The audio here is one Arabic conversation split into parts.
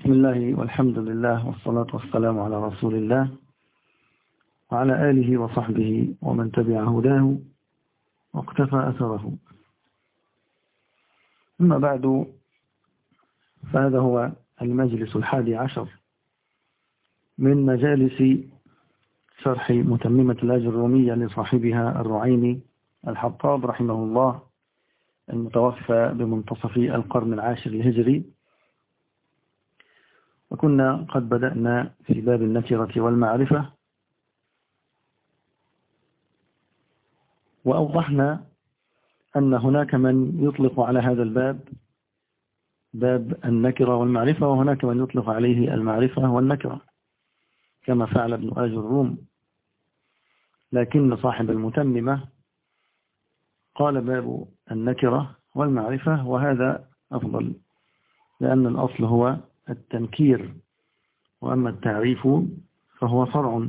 بسم الله والحمد لله والصلاة والسلام على رسول الله وعلى آله وصحبه ومن تبع هداه واقتفى أثره. أما بعد، فهذا هو المجلس 11 من مجالس شرح متممة الأجرومية لصاحبها الرعيني الحطاب رحمه الله، المتوفى بمنتصف القرن 10 الهجري. وكنا قد بدأنا في باب النكرة والمعرفة، وأوضحنا أن هناك من يطلق على هذا الباب باب النكرة والمعرفة، وهناك من يطلق عليه المعرفة والنكرة كما فعل ابن آج الروم، لكن صاحب المتممة قال باب النكرة والمعرفة، وهذا أفضل لأن الأصل هو التنكير، وأما التعريف فهو فرع.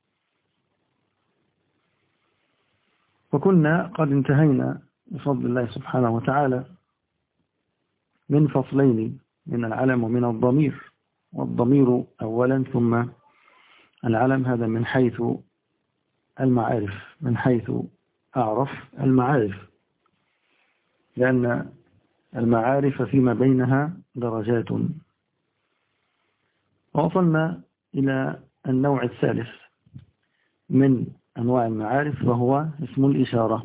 وكنا قد انتهينا بفضل الله سبحانه وتعالى من فصلين، من العلم ومن الضمير. والضمير أولا ثم العلم، هذا من حيث المعارف، من حيث أعرف المعارف، لأن المعارف فيما بينها درجات. ووصلنا إلى النوع الثالث من أنواع المعارف، وهو اسم الإشارة.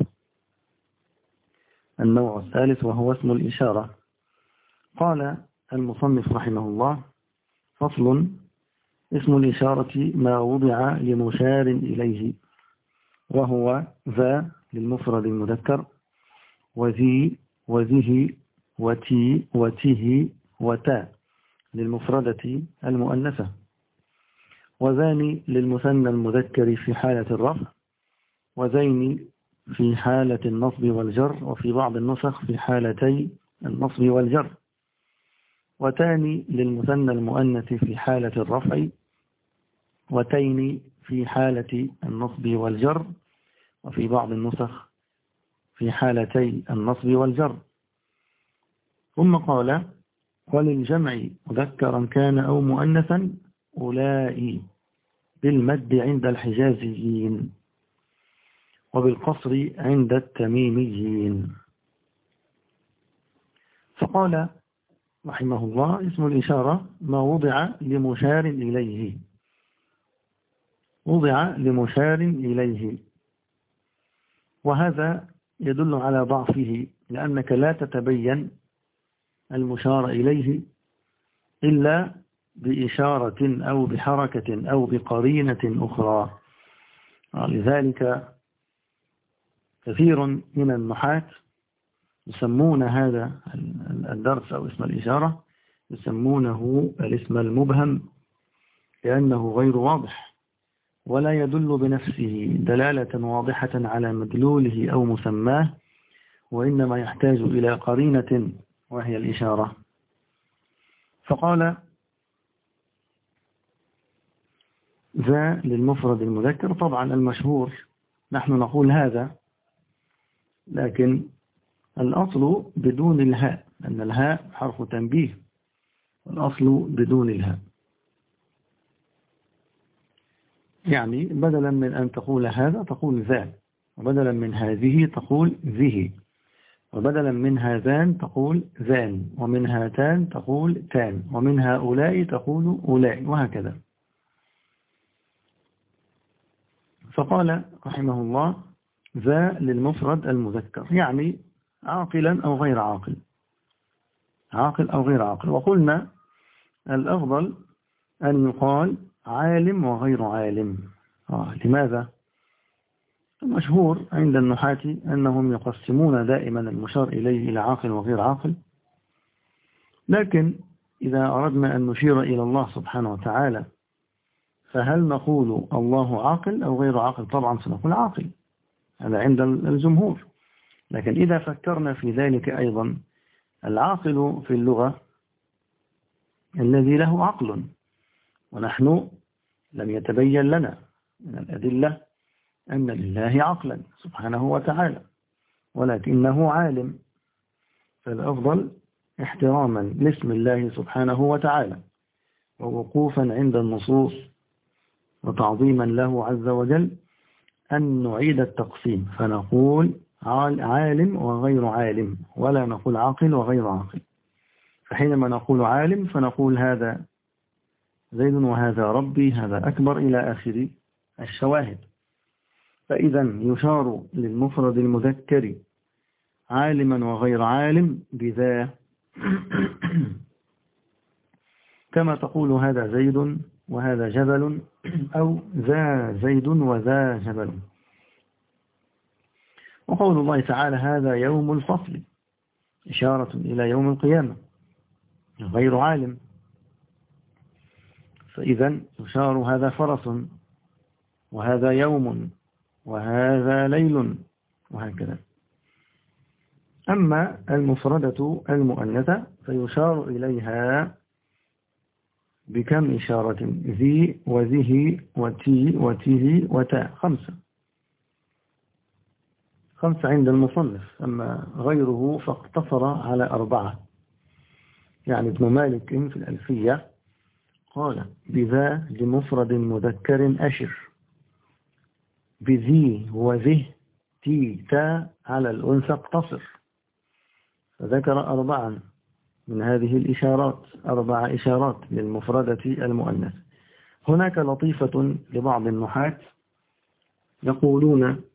النوع الثالث وهو اسم الإشارة. قال المصنف رحمه الله: فصل: اسم الإشارة ما وضع لمشار إليه، وهو ذا للمفرد المذكر، وذي وذه وتي وته وتا للمفردة المؤنثة، وذان للمثنى المذكر في حالة الرفع، وذين في حالة النصب والجر، وفي بعض النسخ في حالتي النصب والجر، وتاني للمثنى المؤنث في حالة الرفع، وتين في حالة النصب والجر، وفي بعض النسخ في حالتي النصب والجر. ثم قال: وللجمع مذكرا كان أو مؤنثا أولئي بالمد عند الحجازيين، وبالقصر عند التميميين. فقال رحمه الله: اسم الإشارة ما وضع لمشار إليه، وضع لمشار إليه، وهذا يدل على ضعفه، لأنك لا تتبين المشار إليه إلا بإشارة أو بحركة أو بقرينة أخرى. لذلك كثير من النحاة يسمون هذا الدرس أو اسم الإشارة يسمونه الاسم المبهم، لأنه غير واضح ولا يدل بنفسه دلالة واضحة على مدلوله أو مسماه، وإنما يحتاج إلى قرينة وهي الإشارة. فقال: ذا للمفرد المذكر. طبعا المشهور نحن نقول هذا، لكن الأصل بدون الهاء، لأن الهاء حرف تنبيه، والأصل بدون الهاء. يعني بدلا من أن تقول هذا تقول ذا، وبدلا من هذه تقول ذه، وبدلا من هذان تقول ذان، ومن هاتان تقول تان، ومن هؤلاء تقول أولاء، وهكذا. فقال رحمه الله: ذا للمفرد المذكر، يعني عاقلا أو غير عاقل، عاقل أو غير عاقل. وقلنا الأفضل أن يقال عالم وغير عالم. لماذا؟ المشهور عند النحاة أنهم يقسمون دائما المشار إليه إلى عاقل وغير عاقل، لكن إذا أردنا أن نشير إلى الله سبحانه وتعالى، فهل نقول الله عاقل أو غير عاقل؟ طبعا سنقول عاقل، هذا عند الجمهور. لكن إذا فكرنا في ذلك أيضا، العاقل في اللغة الذي له عقل، ونحن لم يتبين لنا من الأدلة أن لله عقلا سبحانه وتعالى، ولكنه عالم. فالأفضل احتراما لاسم الله سبحانه وتعالى ووقوفا عند النصوص وتعظيما له عز وجل أن نعيد التقسيم فنقول عالم وغير عالم، ولا نقول عاقل وغير عاقل. فحينما نقول عالم فنقول هذا زيد وهذا ربي، هذا أكبر إلى آخر الشواهد. فإذا يشار للمفرد المذكر عالما وغير عالم بذا كما تقول هذا زيد وهذا جبل، أو ذا زيد وذا جبل. وقول الله تعالى هذا يوم الفصل إشارة إلى يوم القيامة غير عالم، فإذا يشار هذا فرس وهذا يوم وهذا ليل وهكذا. أما المفردة المؤنثة فيشار إليها بكم إشارة؟ ذي وذه وتي وته وتاء، 5 عند المصنف، أما غيره فاقتصر على 4. يعني ابن مالك في الألفية قال بذا لمفرد مذكر أشر، بذي وذه تي تا على الأنثى اقتصر، فذكر 4 من هذه الإشارات، 4 إشارات للمفردة المؤنث. هناك لطيفة لبعض النحاة يقولون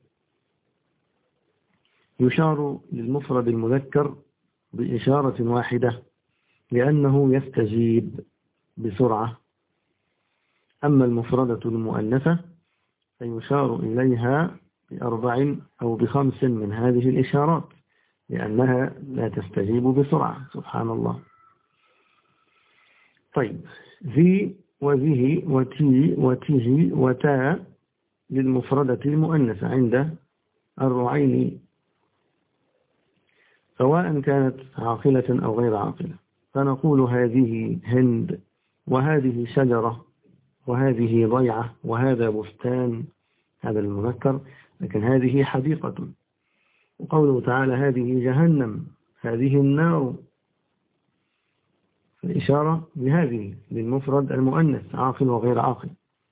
يشار للمفرد المذكر بإشارة واحدة لأنه يستجيب بسرعة، أما المفردة المؤنثة فيشار إليها ب4 أو ب5 من هذه الإشارات لأنها لا تستجيب بسرعة. سبحان الله. طيب، ذي وذه وتي وته وتا للمفردة المؤنثة عند الرعين، سواء كانت عاقلة أو غير عاقلة، فنقول هذه هند وهذه شجرة وهذه ضيعة وهذا بستان، هذا المذكر، لكن هذه حديقة. وقوله تعالى هذه جهنم، هذه النار، الإشارة بهذه للمفرد المؤنث عاقل وغير عاقل.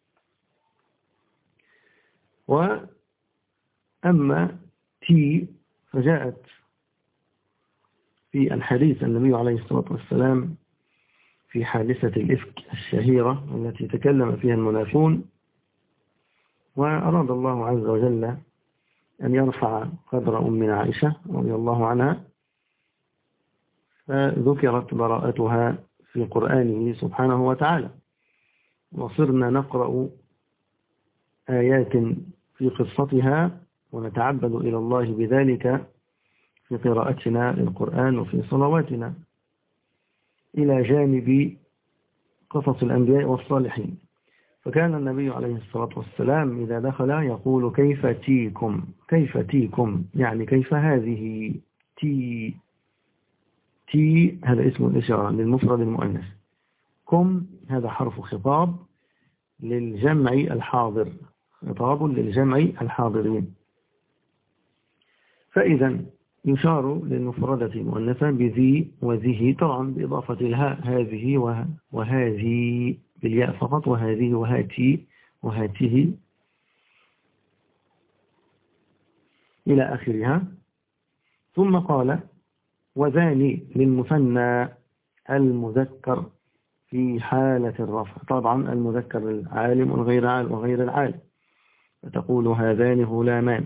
وأما تي فجاءت في الحديث النبي عليه الصلاة والسلام في حادثة الإفك الشهيرة التي تكلم فيها المنافقون، وأراد الله عز وجل أن يرفع قدر أمنا عائشة رضي الله عنها، فذكرت براءتها في قرآنه سبحانه وتعالى، وصرنا نقرأ آيات في قصتها ونتعبد إلى الله بذلك في قراءتنا للقرآن وفي صلواتنا، إلى جانب قصص الأنبياء والصالحين. فكان النبي عليه الصلاة والسلام إذا دخل يقول كيف تيكم، كيف تيكم يعني كيف هذه. تي هذا اسم الإشارة للمفرد المؤنث، كم هذا حرف خطاب للجمع الحاضر، خطاب للجمع الحاضرين. فإذا يشار للمفردة المؤنثة بذي وذه، طبعا بإضافة الهاء، هذه وهذه بالياء فقط، وهذه وهاتي وهاته إلى آخرها. ثم قال وذاني للمثنى المذكر في حالة الرفع، طبعا المذكر العالم والغير عالم وغير العالم، فتقول هذان غلامان،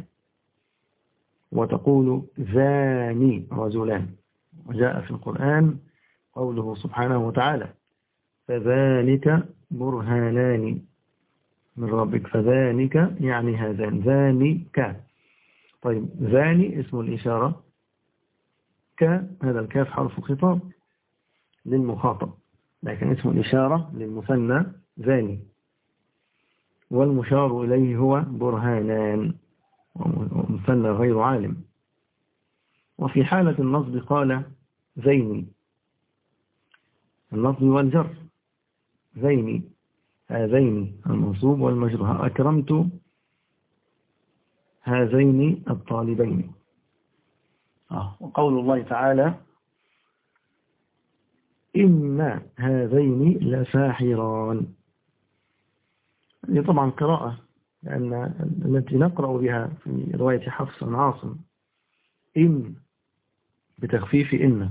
وتقول ذاني رجلان. وجاء في القرآن قوله سبحانه وتعالى فذلك برهانان من ربك، فذلك يعني هذان، ذانك. طيب، ذاني اسم الإشارة، هذا الكاف حرف خطاب للمخاطب، لكن اسم الإشارة للمثنى ذاني، والمشار إليه هو برهانان، ومثنى غير عالم. وفي حالة النصب قال زيني، النصب والجر، زيني هذين المنصوب والمجرور، أكرمت هذين الطالبين. وقول الله تعالى إن هذين لساحران. هذه طبعا قراءة، لأن التي نقرأ بها في رواية حفص عن عاصم إن بتخفيف إن،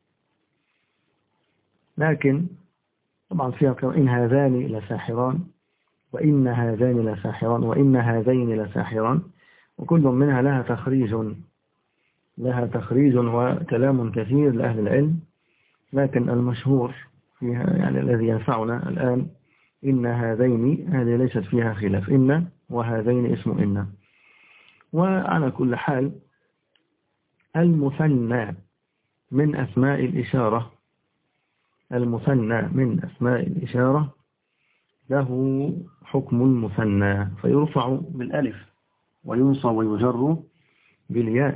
لكن طبعا فيها قراءة إن هذان لساحران، وإن هذان لساحران، وإن هذين لساحران، وكل منها لها تخريج وكلام كثير لأهل العلم، لكن المشهور فيها يعني الذي ينفعنا الآن إن هذين، هذه ليست فيها خلاف، إن وهذين اسم إن. وعلى كل حال المثنى من أسماء الإشارة، المثنى من أسماء الإشارة له حكم المثنى، فيرفع بالألف وينصب ويجر بالياء.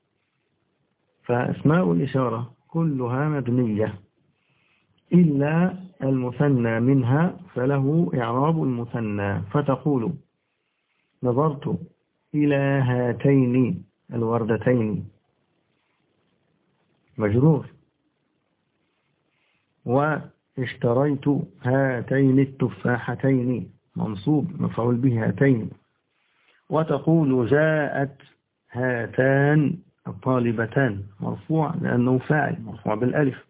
فأسماء الإشارة كلها مبنية إلا المثنى منها، فله إعراب المثنى، فتقول نظرت إلى هاتين الوردتين مجرور، واشتريت هاتين التفاحتين منصوب مفعول به هاتين، وتقول جاءت هاتان الطالبتان مرفوع لأنه فاعل مرفوع بالألف،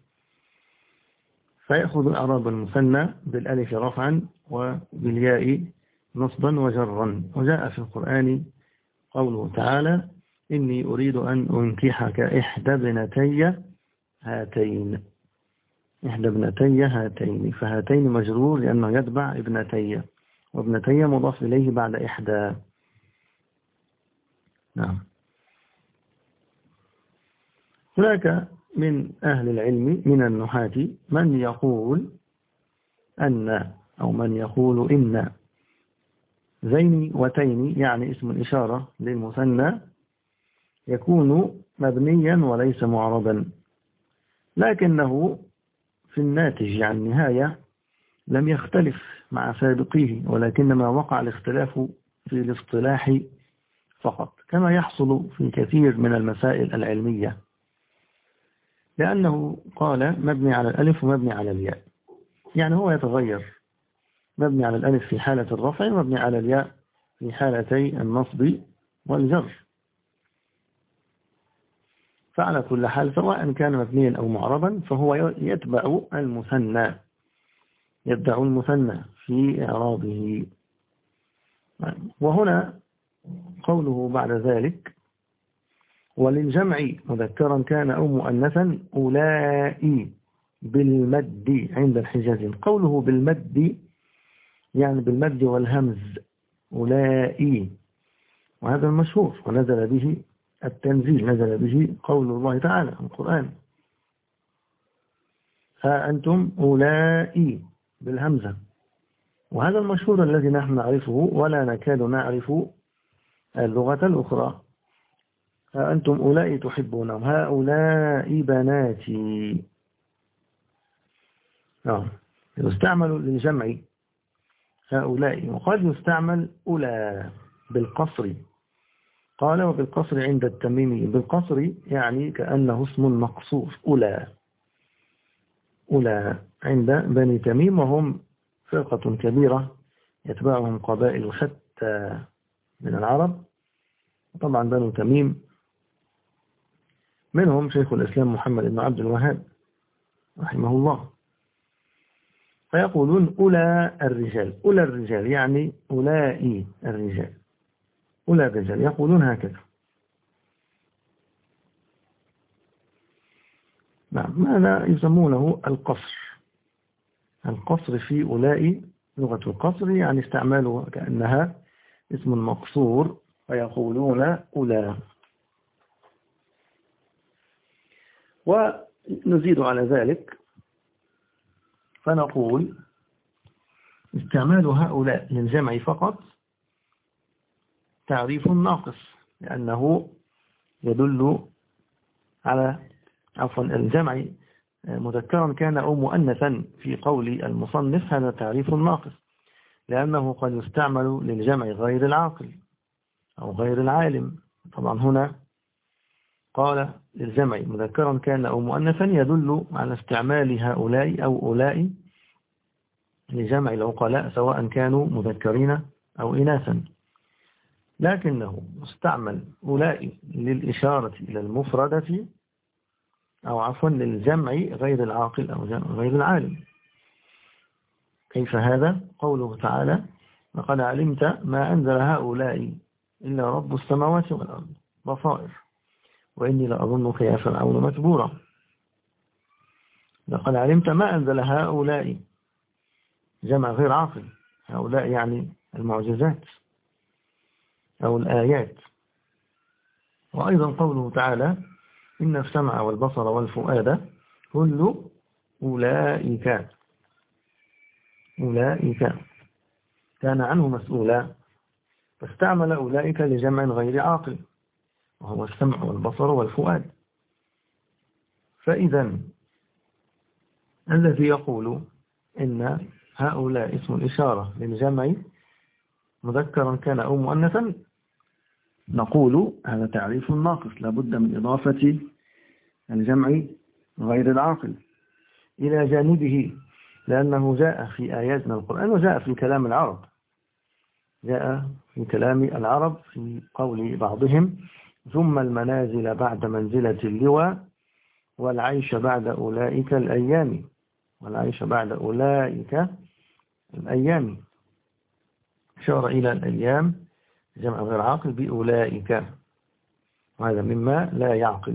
فيأخذ إعراب المثنى بالألف رفعا وبالياء نصبا وجرا. وجاء في القرآن قوله تعالى إني أريد أن أنكحك إحدى ابنتي هاتين، إحدى ابنتي هاتين، فهاتين مجرور لأنه يتبع ابنتي، وابنتي مضاف إليه بعد إحدى. نعم. هناك من أهل العلم من النحاة من يقول أن، أو من يقول إن ذين وتين يعني اسم الإشارة للمثنى يكون مبنيا وليس معربا، لكنه في الناتج عن النهاية لم يختلف مع سابقيه، ولكنما وقع الاختلاف في الاصطلاح فقط، كما يحصل في كثير من المسائل العلمية، لأنه قال مبني على الألف ومبني على الياء، يعني هو يتغير، مبني على الألف في حالة الرفع ومبني على الياء في حالتي النصب والجر. فعلى كل حال سواء كان مبنيا أو معربا فهو يتبع المثنى، يتبع المثنى في إعرابه. وهنا قوله بعد ذلك وللجمع مذكرا كان أو مؤنثا أولئي بالمد عند الحجاز. قوله بالمد يعني بالمد والهمز أولئي، وهذا المشهور ونزل به التنزيل، نزل به قول الله تعالى في القرآن فأنتم أولئي بالهمزة، وهذا المشهور الذي نحن نعرفه ولا نكاد نعرف اللغة الأخرى. أنتم أولئي تحبونهم، هؤلاء بناتي. يستعمل للجمع هؤلاء، وقد يستعمل أولى بالقصر. قال وبالقصر عند التميمي، بالقصر يعني كأنه اسم مقصور، أولى عند بني تميم، وهم فرقة كبيرة يتبعهم قبائل شتى من العرب. طبعا بنو تميم منهم شيخ الإسلام محمد بن عبد الوهاب رحمه الله. فيقولون أولى الرجال، أولى الرجال يعني أولئي الرجال، أولى الرجال، يقولون هكذا. نعم. ماذا يسمونه القصر؟ القصر في أولئي لغة القصر يعني استعماله كأنها اسم مقصور، فيقولون أولى. ونزيد على ذلك فنقول استعمال هؤلاء للجمع فقط تعريف ناقص، لأنه يدل على الجمع مذكرا كان أو مؤنثا في قول المصنف، هذا تعريف ناقص، لأنه قد يستعمل للجمع غير العاقل أو غير العالم. طبعا هنا قال للجمع مذكرا كان أو مؤنثا يدل على استعمال هؤلاء أو أولاء لجمع العقلاء سواء كانوا مذكرين أو إناثا، لكنه استعمل أولاء للإشارة إلى المفردة أو عفوا للجمع غير العاقل أو غير العالم. كيف هذا؟ قوله تعالى لقد علمت ما أنزل هؤلاء إلا رب السماوات والأرض بصائر وإني لأظنك يا فرعون متبورا. لقد علمت ما أنزل هؤلاء جمع غير عاقل، هؤلاء يعني المعجزات أو الآيات. وأيضا قوله تعالى إن السمع والبصر والفؤاد كل أولئك كان عنه مسؤولا، فاستعمل أولئك لجمع غير عاقل وهو السمع والبصر والفؤاد. فإذا الذي يقول إن هؤلاء اسم الإشارة للجمع مذكرا كان أو مؤنثا نقول هذا تعريف ناقص، لابد من إضافة الجمع غير العاقل إلى جانبه، لأنه جاء في آيات من القرآن وجاء في كلام العرب، جاء في كلام العرب في قول بعضهم ثم المنازل بعد منزلة اللواء والعيش بعد أولئك الأيام، والعيش بعد أولئك الأيام، أشار إلى الأيام جمع غير عاقل بأولئك، وهذا مما لا يعقل.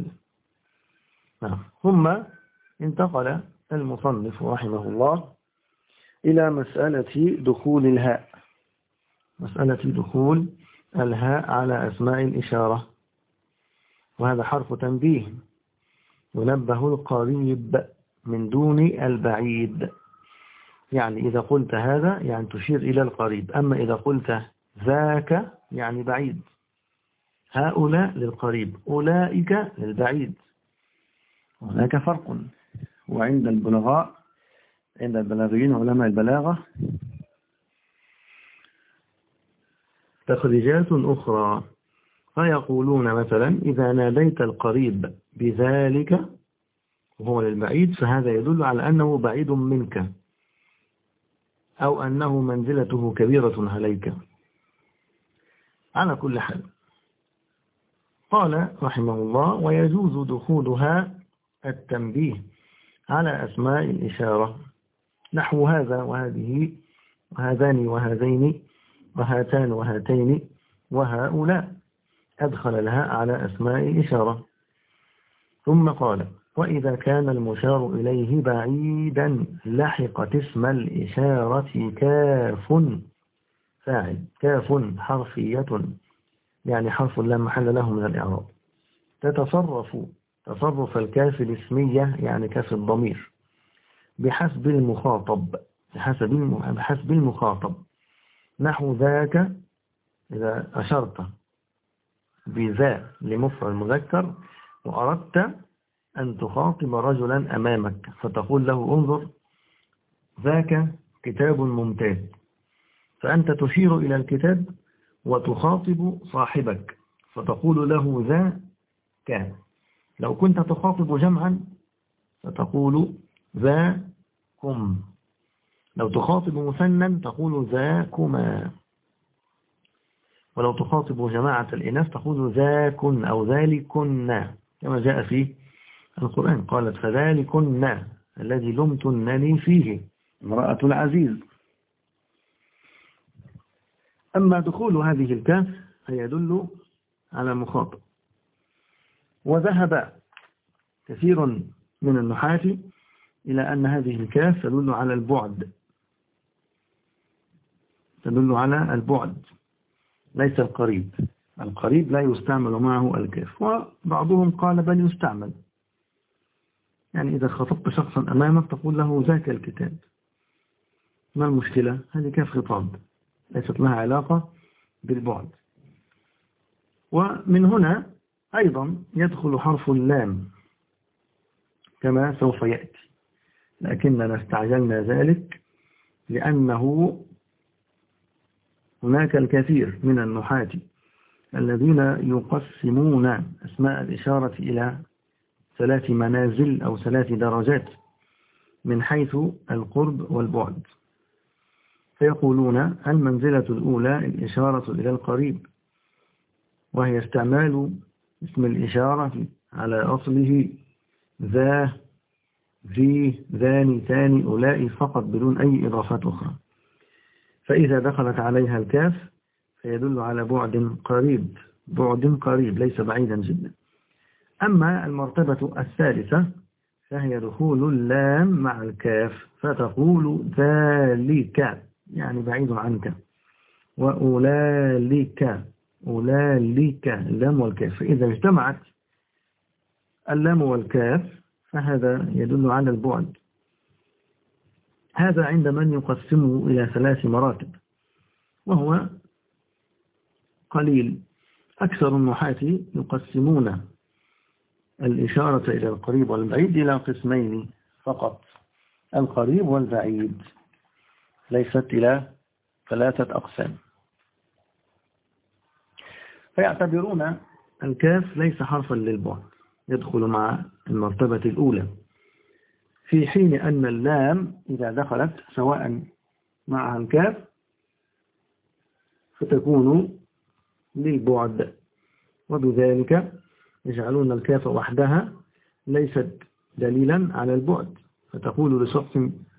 ثم انتقل المصنف رحمه الله إلى مسألة دخول الهاء، مسألة دخول الهاء على أسماء الإشارة، وهذا حرف تنبيه ينبه القريب من دون البعيد، يعني إذا قلت هذا يعني تشير إلى القريب، أما إذا قلت ذاك يعني بعيد، هؤلاء للقريب أولئك للبعيد، هناك فرق. وعند البلغاء عند البلاغيين علماء البلاغة تخريجات أخرى، فيقولون مثلا إذا ناديت القريب بذلك وهو للبعيد فهذا يدل على أنه بعيد منك أو أنه منزلته كبيرة عليك. على كل حال قال رحمه الله ويجوز دخولها التنبيه على أسماء الإشارة نحو هذا وهذه وهذان وهذين وهاتان وهاتين وهؤلاء، أدخل لها على أسماء الإشارة. ثم قال وإذا كان المشار إليه بعيدا لحقت اسم الإشارة كاف فاعل، كاف حرفية يعني حرف لا محل له من الإعراب، تتصرف تصرف الكاف الاسمية يعني كاف الضمير بحسب المخاطب، بحسب المخاطب، نحو ذاك إذا أشرت بذا لمفرد المذكر وأردت أن تخاطب رجلا أمامك فتقول له انظر ذاك كتاب ممتاز، فأنت تشير إلى الكتاب وتخاطب صاحبك فتقول له ذا كان. لو كنت تخاطب جمعا فتقول ذاكم، لو تخاطب مثنى تقول ذاكما، ولو تخاطب جماعة الإناث تقول ذاكن أو ذلكن كما جاء في القرآن، قالت فذلكن الذي لمتنني فيه امرأة العزيز. أما دخول هذه الكاف فيدل على مخاطب، وذهب كثير من النحاة إلى أن هذه الكاف تدل على البعد، تدل على البعد ليس القريب، القريب لا يستعمل معه الكاف، وبعضهم قال بل يستعمل، يعني إذا خطبت شخصا أمامك تقول له ذاك الكتاب، ما المشكلة؟ هذه كاف خطاب ليست لها علاقة بالبعد. ومن هنا أيضا يدخل حرف اللام كما سوف يأتي، لكننا استعجلنا ذلك لأنه هناك الكثير من النحاة الذين يقسمون أسماء الإشارة إلى 3 منازل أو 3 درجات من حيث القرب والبعد. فيقولون المنزلة الأولى الإشارة إلى القريب، وهي استعمال اسم الإشارة على أصله ذا، ذي، ذاني، ثاني، أولئي فقط بدون أي إضافات أخرى. فإذا دخلت عليها الكاف فيدل على بعد قريب، بعد قريب ليس بعيدا جدا. أما المرتبة الثالثة فهي دخول اللام مع الكاف، فتقول ذلك يعني بعيد عنك، وأولئك، أولئك اللام والكاف. فإذا اجتمعت اللام والكاف فهذا يدل على البعد. هذا عند من يقسمه إلى 3 مراتب، وهو قليل. أكثر النحاة يقسمون الإشارة إلى القريب والبعيد إلى قسمين فقط، القريب والبعيد، ليست إلى 3 أقسام. فيعتبرون الكاف ليس حرفا للبعد، يدخل مع المرتبة الأولى، في حين أن اللام إذا دخلت سواء معها الكاف فتكون للبعد، وبذلك يجعلون الكاف وحدها ليست دليلا على البعد، فتقول لشخص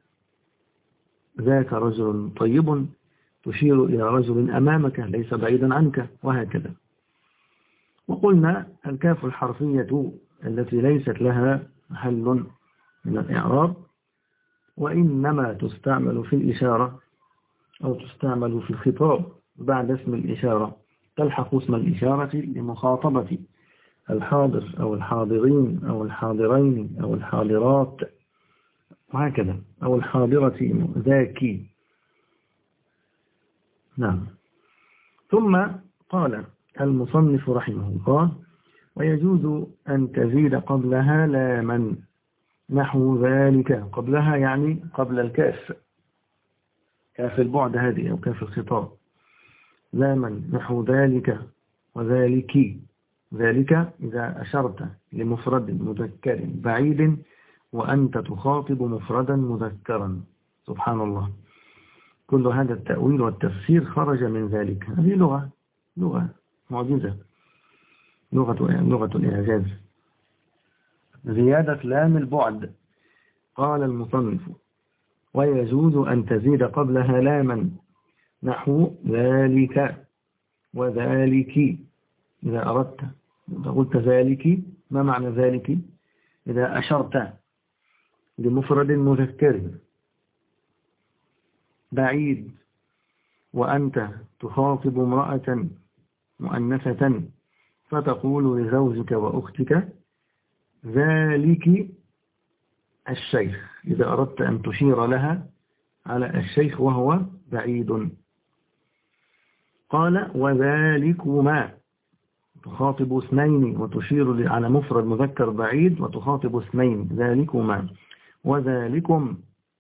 ذاك رجل طيب تشير إلى رجل أمامك ليس بعيدا عنك، وهكذا. وقلنا الكاف الحرفية التي ليست لها محل من الإعراب، وإنما تستعمل في الإشارة أو تستعمل في الخطاب بعد اسم الإشارة، تلحق اسم الإشارة لمخاطبة الحاضر أو الحاضرين أو الحاضرين أو الحاضرات وهكذا، أو الحاضرة ذاكي. نعم. ثم قال المصنف رحمه الله: ويجوز أن تزيد قبلها لاما نحو ذلك. قبلها يعني قبل الكاف، كاف البعد هذه أو كاف الخطاب، لاما نحو ذلك وذلك. ذلك إذا أشرت لمفرد مذكر بعيد وأنت تخاطب مفردا مذكرا. سبحان الله، كل هذا التأويل والتفسير خرج من ذلك. هذه لغة معجزة، لغة الإعجاز. زيادة لام البعد. قال المصنف: ويجوز أن تزيد قبلها لاما نحو ذلك وذلك. إذا أردت قلت ذلك، ما معنى ذلك؟ إذا أشرت لمفرد مذكر بعيد وأنت تخاطب امرأة مؤنثة فتقول لزوجك وأختك ذلك الشيخ، إذا أردت أن تشير لها على الشيخ وهو بعيد. قال: وذلكما، تخاطب اثنين وتشير على مفرد مذكر بعيد وتخاطب اثنين، ذلكما. وذلكم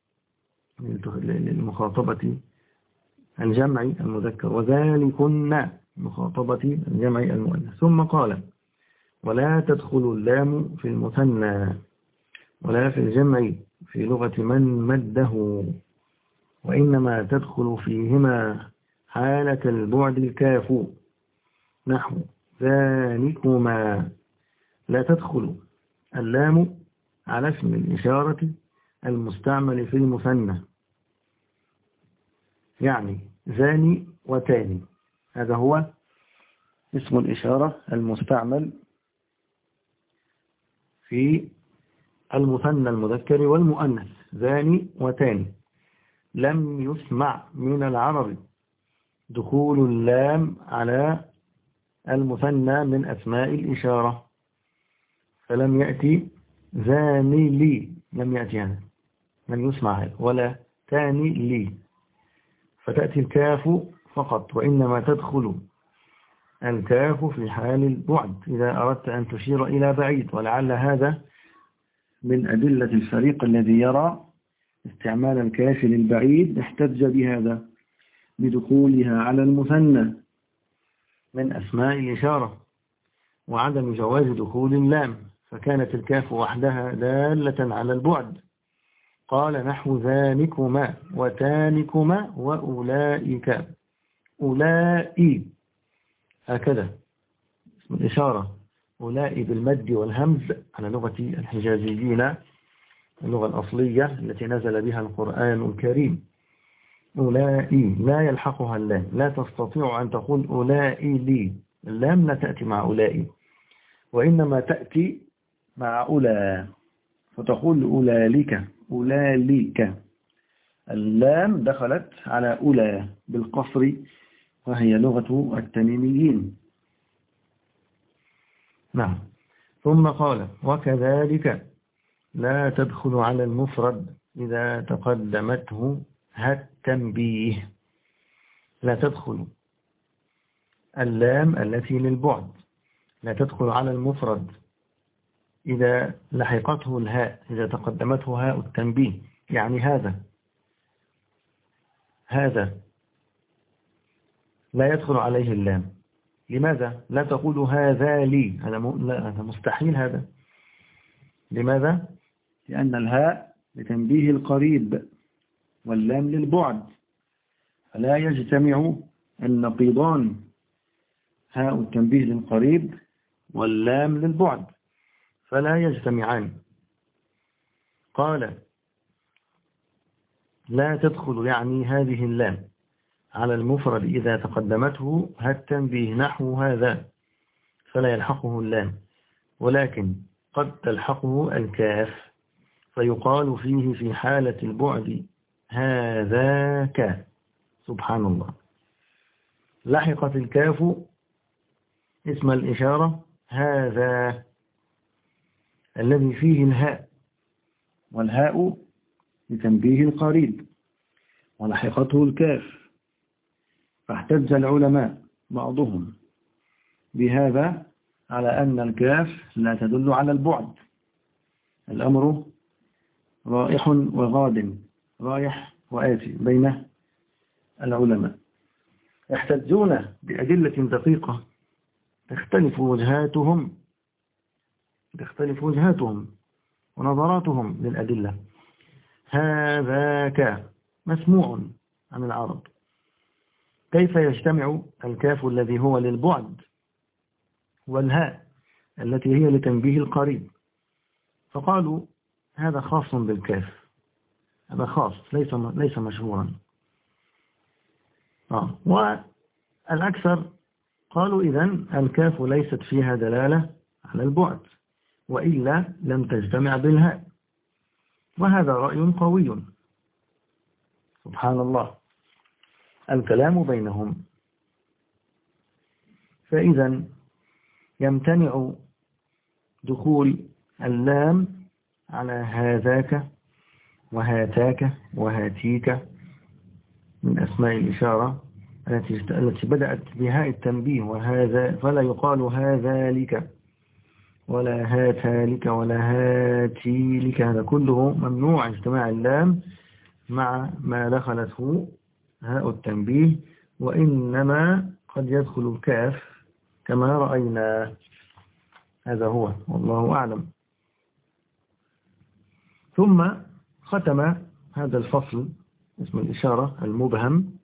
للمخاطبة الجمع المذكر، وذلكن مخاطبة الجمع المؤنث. ثم قال: ولا تدخل اللام في المثنى ولا في الجمع في لغة من مده، وإنما تدخل فيهما حالة البعد الكاف نحو ذلكما. لا تدخل اللام على اسم الإشارة المستعمل في المثنى، يعني ذاني وتاني، هذا هو اسم الإشارة المستعمل في المثنى المذكر والمؤنث، ذاني وتاني. لم يسمع من العرب دخول اللام على المثنى من أسماء الإشارة، فلم يأتي ذاني لي، لم يأتي هذا، لم يسمع هذا، ولا تاني لي، فتأتي الكاف فقط. وإنما تدخل الكاف في حال البعد إذا أردت أن تشير إلى بعيد. ولعل هذا من أدلة الفريق الذي يرى استعمال الكاف للبعيد، احتج بهذا بدخولها على المثنى، من أسماء الإشارة وعدم جواز دخول اللام، فكانت الكاف وحدها دالة على البعد. قال نحو ذلكما وتانكما وأولئك. أولئي هكذا اسم الإشارة، أولئي بالمد والهمز على لغة الحجازيين، اللغة الأصلية التي نزل بها القرآن الكريم. أولئي لا يلحقها اللام، لا تستطيع أن تقول أولئي لي، اللام لا تأتي مع أولئي، وإنما تأتي مع أولى، فتقول أولئك أولئك. اللام دخلت على أولى بالقصر، وهي لغة التميميين. نعم. ثم قال وكذلك لا تدخل على المفرد إذا تقدمته التنبيه. لا تدخل اللام التي للبعد، لا تدخل على المفرد إذا لحقته الهاء، إذا تقدمته هاء التنبيه. يعني هذا لا يدخل عليه اللام. لماذا؟ لا تقول هذا لي، هذا مستحيل هذا. لماذا؟ لأن الهاء لتنبيه القريب واللام للبعد، فلا يجتمع النقيضان، هاء التنبيه للقريب واللام للبعد، فلا يجتمعان. قال لا تدخل يعني هذه اللام على المفرد إذا تقدمته التنبيه نحو هذا، فلا يلحقه اللام، ولكن قد تلحقه الكاف، فيقال فيه في حالة البعد هذاك. سبحان الله، لحقت الكاف اسم الإشارة هذا الذي فيه الهاء، والهاء لتنبيه القريب، ولحقته الكاف، فاحتج العلماء بعضهم بهذا على أن الكاف لا تدل على البعد. الأمر رائح وغاد، رايح وآتي بين العلماء، يحتجون بأدلة دقيقة تختلف وجهاتهم ونظراتهم للأدلة. هذاك مسموع عن العرب، كيف يجتمع الكاف الذي هو للبعد والهاء التي هي لتنبيه القريب؟ فقالوا هذا خاص بالكاف، هذا خاص ليس مشهورا. والأكثر قالوا إذن الكاف ليست فيها دلالة على البعد، وإلا لم تجتمع بالهاء، وهذا رأي قوي. سبحان الله، الكلام بينهم. فإذا يمتنع دخول اللام على هذاك وهاتاك وهاتيك من أسماء الإشارة التي بدأت بهاء التنبيه وهذا، فلا يقال هذا لك ولا هاتا لك ولا هاتي لك، هذا كله ممنوع اجتماع اللام مع ما دخلته هاء التنبيه، وإنما قد يدخل الكاف كما رأينا. هذا هو والله أعلم. ثم ختم هذا الفصل اسم الإشارة المبهم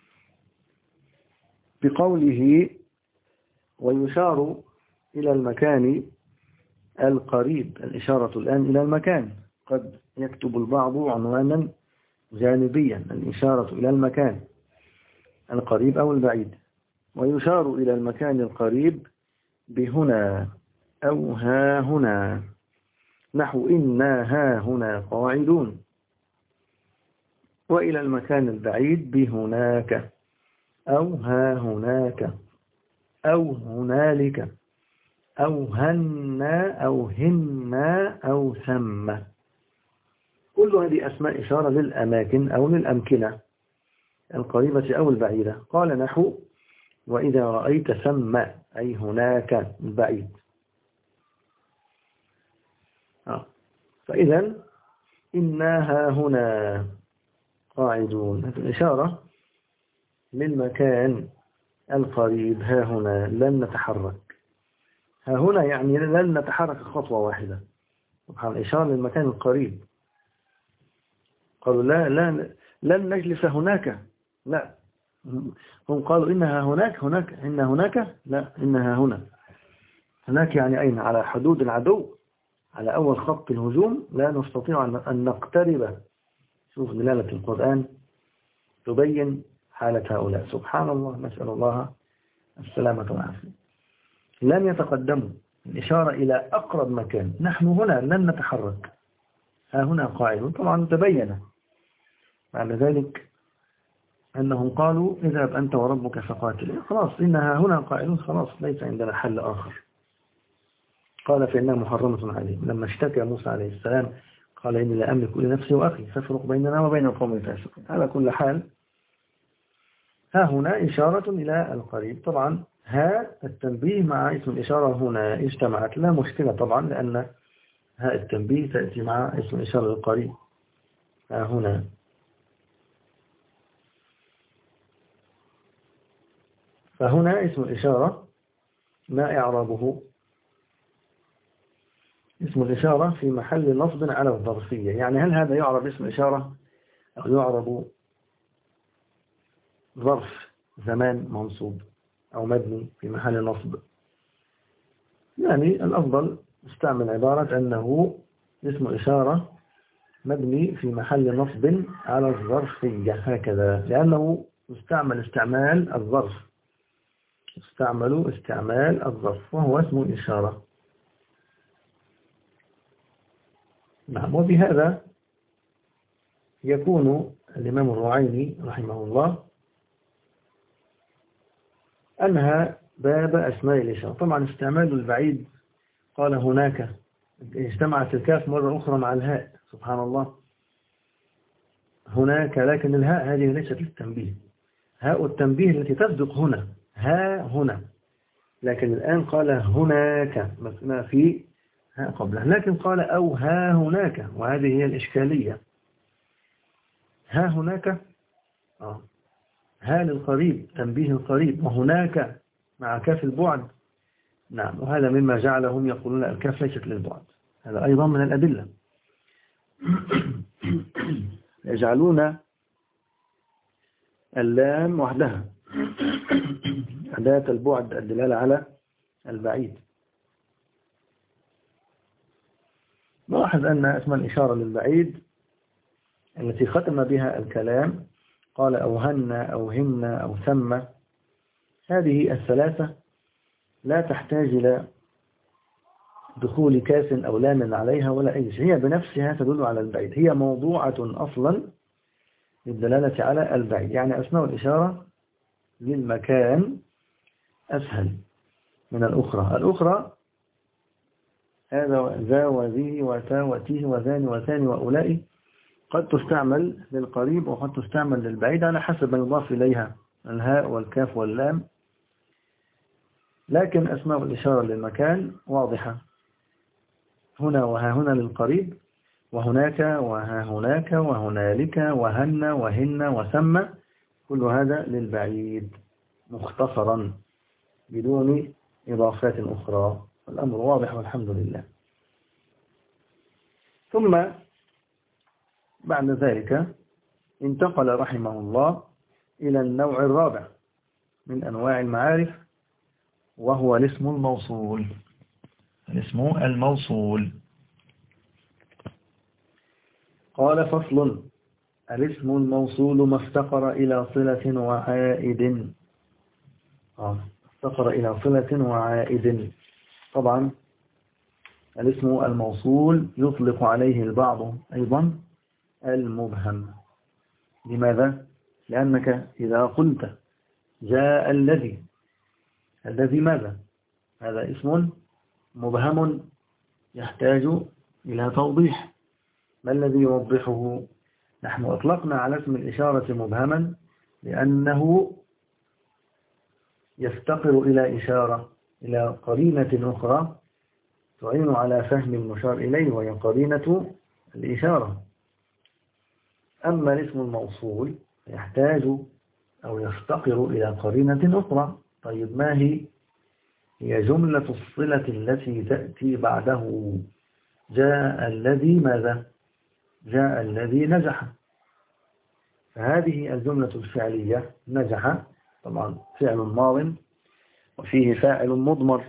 بقوله ويشار إلى المكان القريب. الإشارة الآن إلى المكان، قد يكتب البعض عنوانا جانبيا، الإشارة إلى المكان القريب أو البعيد. ويشار إلى المكان القريب بهنا أو ها هنا، نحو إنا ها هنا قاعدون. وإلى المكان البعيد بهناك أو ها هناك أو هنالك أو هنا أو هنا أو ثم. كل هذه أسماء إشارة للأماكن أو للأمكنة القريبة أو البعيدة. قال نحو وإذا رأيت ثم أي هناك البعيد. فإذا إنا ها هنا قاعدون، هذه الإشارة للمكان القريب ها هنا لن نتحرك. ها هنا يعني لن نتحرك خطوة واحدة، سبحان إشارة للمكان القريب. قالوا لا لن نجلس هناك، لا، هم قالوا إنها هناك إن هناك، لا إنها هنا. هناك يعني أين؟ على حدود العدو، على أول خط الهجوم، لا نستطيع أن نقترب. شوف دلالة القرآن تبين حالة هؤلاء، سبحان الله، نسأل الله السلامة والعافية. لن يتقدموا، الإشارة إلى أقرب مكان، نحن هنا لن نتحرك، ها هنا قاعدون. طبعا تبين بعد ذلك أنهم قالوا اذهب أنت وربك فقاتل، خلاص إنها هنا قاعدون، خلاص ليس عندنا حل آخر. قال فإنها محرمة عليهم. لما اشتكى موسى عليه السلام قال إني لا أملك لنفسي وأخي فافرق بيننا وبين القوم الفاسقين. على كل حال ها هنا إشارة إلى القريب. طبعا ها التنبيه مع اسم الإشارة هنا اجتمعت، لا مشكلة طبعا، لأن ها التنبيه تأتي مع اسم الإشارة للقريب. ها هنا فهنا اسم الإشارة ما إعرابه؟ اسم الإشارة في محل نصب على الظرفية. يعني هل هذا يعرب اسم إشارة أو يعرب ظرف زمان منصوب أو مبني في محل نصب؟ يعني الأفضل استعمل عبارة أنه اسم إشارة مبني في محل نصب على الظرفية هكذا، لأنه استعمل استعمال الظرف، استعمال الظرف وهو اسم الإشارة. نعم. وبهذا يكون الإمام الرعيني رحمه الله أنهى باب أسماء الإشارة. طبعا استعمال البعيد، قال هناك، اجتمعت الكاف مرة أخرى مع الهاء، سبحان الله، هناك، لكن الهاء هذه ليست للتنبيه، هاء التنبيه التي تصدق هنا، ها هنا، لكن الآن قال هناك ما في ها قبله، لكن قال أو ها هناك، وهذه هي الإشكالية. ها هناك ها للقريب، تنبيه القريب، وهناك مع كاف البعد. نعم. وهذا مما جعلهم يقولون الكاف ليست للبعد، هذا أيضا من الأدلة. يجعلون اللام وحدها أداة البعد، الدلالة على البعيد. نلاحظ أن اسم الإشارة للبعيد التي ختم بها الكلام قال أو هن أو هن أو ثم، هذه الثلاثة لا تحتاج إلى دخول كاف أو لام عليها ولا أي شيء، هي بنفسها تدل على البعيد، هي موضوعة أصلا للدلالة على البعيد. يعني أسماء الإشارة للمكان أسهل من الأخرى هذا ذا وذي وتا وتيه وذان وثاني وأولئك قد تستعمل للقريب وقد تستعمل للبعيد على حسب ما يضاف إليها الهاء والكاف واللام، لكن أسماء الإشارة للمكان واضحة، هنا وها هنا للقريب، وهناك وها هناك وهنالك وهن وهن وثم، كل هذا للبعيد مختصرا بدون إضافات أخرى. الأمر واضح والحمد لله. ثم بعد ذلك انتقل رحمه الله إلى النوع الرابع من أنواع المعارف، وهو الاسم الموصول. الاسم الموصول. قال فصل: الاسم الموصول ما افتقر إلى صلة وعائد. افتقر إلى صلة وعائد. طبعا الاسم الموصول يطلق عليه البعض أيضا المبهم. لماذا؟ لأنك إذا قلت جاء الذي ماذا؟ هذا اسم مبهم يحتاج إلى توضيح. ما الذي يوضحه؟ نحن أطلقنا على اسم الإشارة مبهما لأنه يفتقر إلى إشارة، إلى قرينة أخرى تعين على فهم المشار إليه، وهي قرينة الإشارة. أما الاسم الموصول يحتاج أو يفتقر إلى قرينة أخرى. طيب ما هي؟ هي جملة الصلة التي تأتي بعده. جاء الذي ماذا؟ جاء الذي نجح. فهذه الجملة الفعلية نجح، طبعا فعل ماض وفيه فاعل مضمر،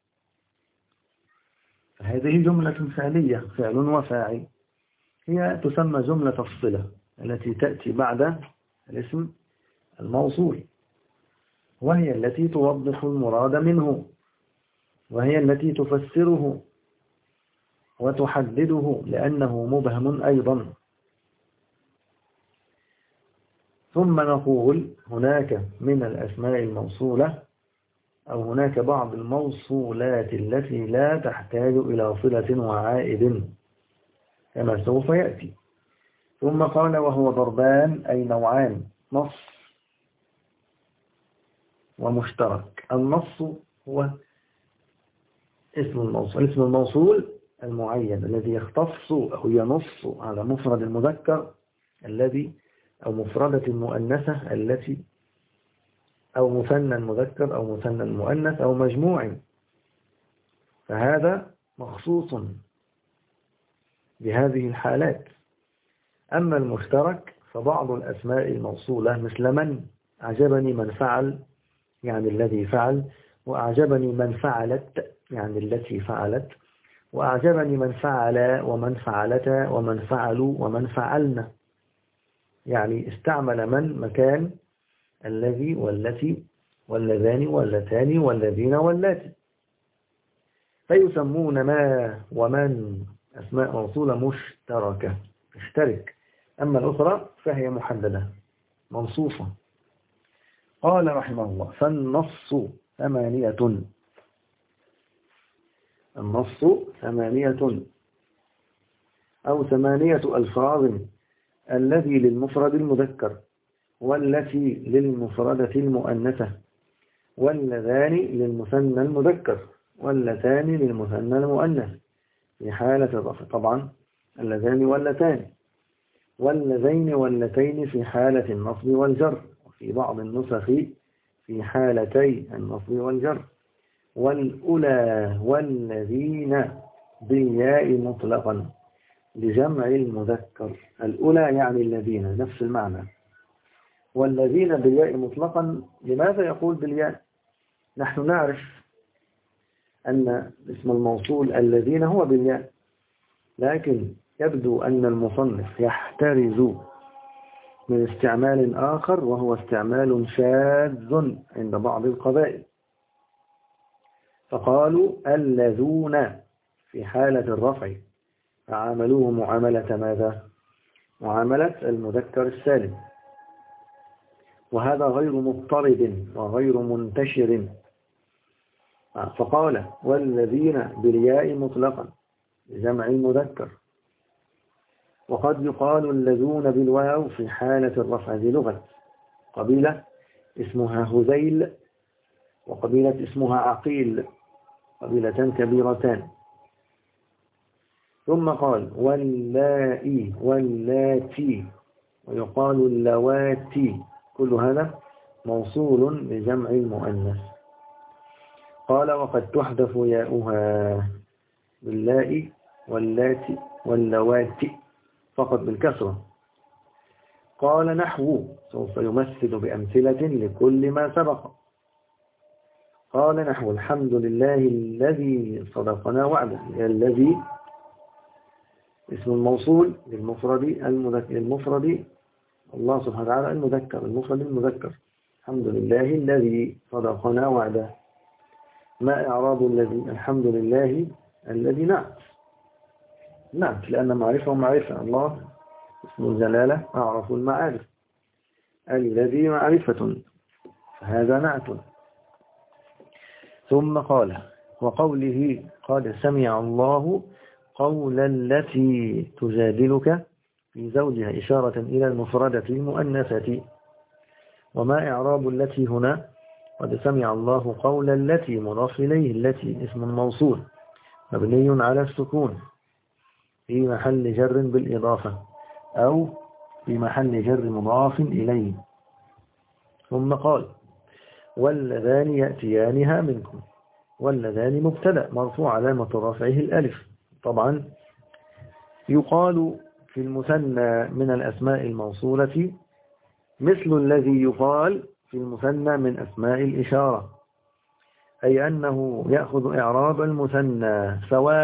فهذه جملة فعلية فعل وفاعل، هي تسمى جملة الصلة التي تأتي بعد الاسم الموصول، وهي التي توضح المراد منه، وهي التي تفسره وتحدده لأنه مبهم أيضا. ثم نقول هناك من الأسماء الموصولة أو هناك بعض الموصولات التي لا تحتاج إلى صلة وعائد كما سوف يأتي. ثم قال وهو ضربان أي نوعان، نص ومشترك. النص هو اسم الموصول، اسم الموصول المعين الذي يختص أو ينص على مفرد المذكر الذي أو مفردة المؤنثة التي أو مثنى المذكر أو مثنى المؤنث أو مجموع، فهذا مخصوص بهذه الحالات. أما المشترك فبعض الأسماء الموصولة مثل من، أعجبني من فعل يعني الذي فعل، وأعجبني من فعلت يعني التي فعلت، وأعجبني من فعل ومن فعلت ومن فعلوا ومن فعلنا، يعني استعمل من مكان الذي والتي واللذان واللتان والذين واللاتي. فيسمون ما ومن أسماء موصولة مشتركة تشترك، أما الأخرى فهي محددة منصوصة. قال رحمه الله فالنص ثمانية. النص ثمانية أو ثمانية ألفاظ، الذي للمفرد المذكر، والتي للمفردة المؤنثة، واللذان للمثنى المذكر، واللتان للمثنى المؤنث في حالة الرفع، طبعا اللذان واللتان، واللذين واللتين في حالة النصب والجر، وفي بعض النسخ في حالتي النصب والجر، والأولى والذين بالياء مطلقا لجمع المذكر. الأولى يعني الذين، نفس المعنى. والذين بالياء مطلقا، لماذا يقول بالياء؟ نحن نعرف أن اسم الموصول الذين هو بالياء، لكن يبدو أن المصنف يحترز من استعمال آخر، وهو استعمال شاذ عند بعض القبائل، فقالوا الذون في حالة الرفع، فعاملوه معاملة ماذا؟ معاملة المذكر السالم، وهذا غير مضطرد وغير منتشر. فقال والذين بالياء مطلقا لجمع المذكر. وقد يقال الذون بالواو في حالة الرفع، ذي لغة قبيلة اسمها هذيل، وقبيلة اسمها عقيل، قبيلتان كبيرتان. ثم قال واللائي واللاتي، ويقال اللواتي، كل هذا موصول لجمع المؤنث. قال وقد تحذف ياؤها باللائي واللاتي واللواتي فقط بالكسرة. قال نحو، سوف يمثل بأمثلة لكل ما سبق. قال نحو الحمد لله الذي صدقنا وعده، الذي اسم الموصول للمفرد المفرد الله سبحانه وتعالى المذكر، المفرد المذكر. الحمد لله الذي صدقنا وعده. ما إعراب الذي؟ الحمد لله الذي نعت لأن معرفة ومعرفة، الله اسم الجلالة أعرف المعارف، الذي معرفة، فهذا نعت. ثم قال وقوله قد سمع الله قول التي تجادلك في زوجها، إشارة إلى المفردة المؤنثة. وما إعراب التي هنا؟ قد سمع الله قول التي مضاف إليه، التي اسم موصول مبني على السكون في محل جر بالإضافة أو في محل جر مضاف إليه. ثم قال واللذان يأتيانها منكم. واللذان مبتدأ مرفوع علامة رفعه الألف. طبعا يقال في المثنى من الأسماء الموصولة مثل الذي يقال في المثنى من أسماء الإشارة، أي أنه يأخذ إعراب المثنى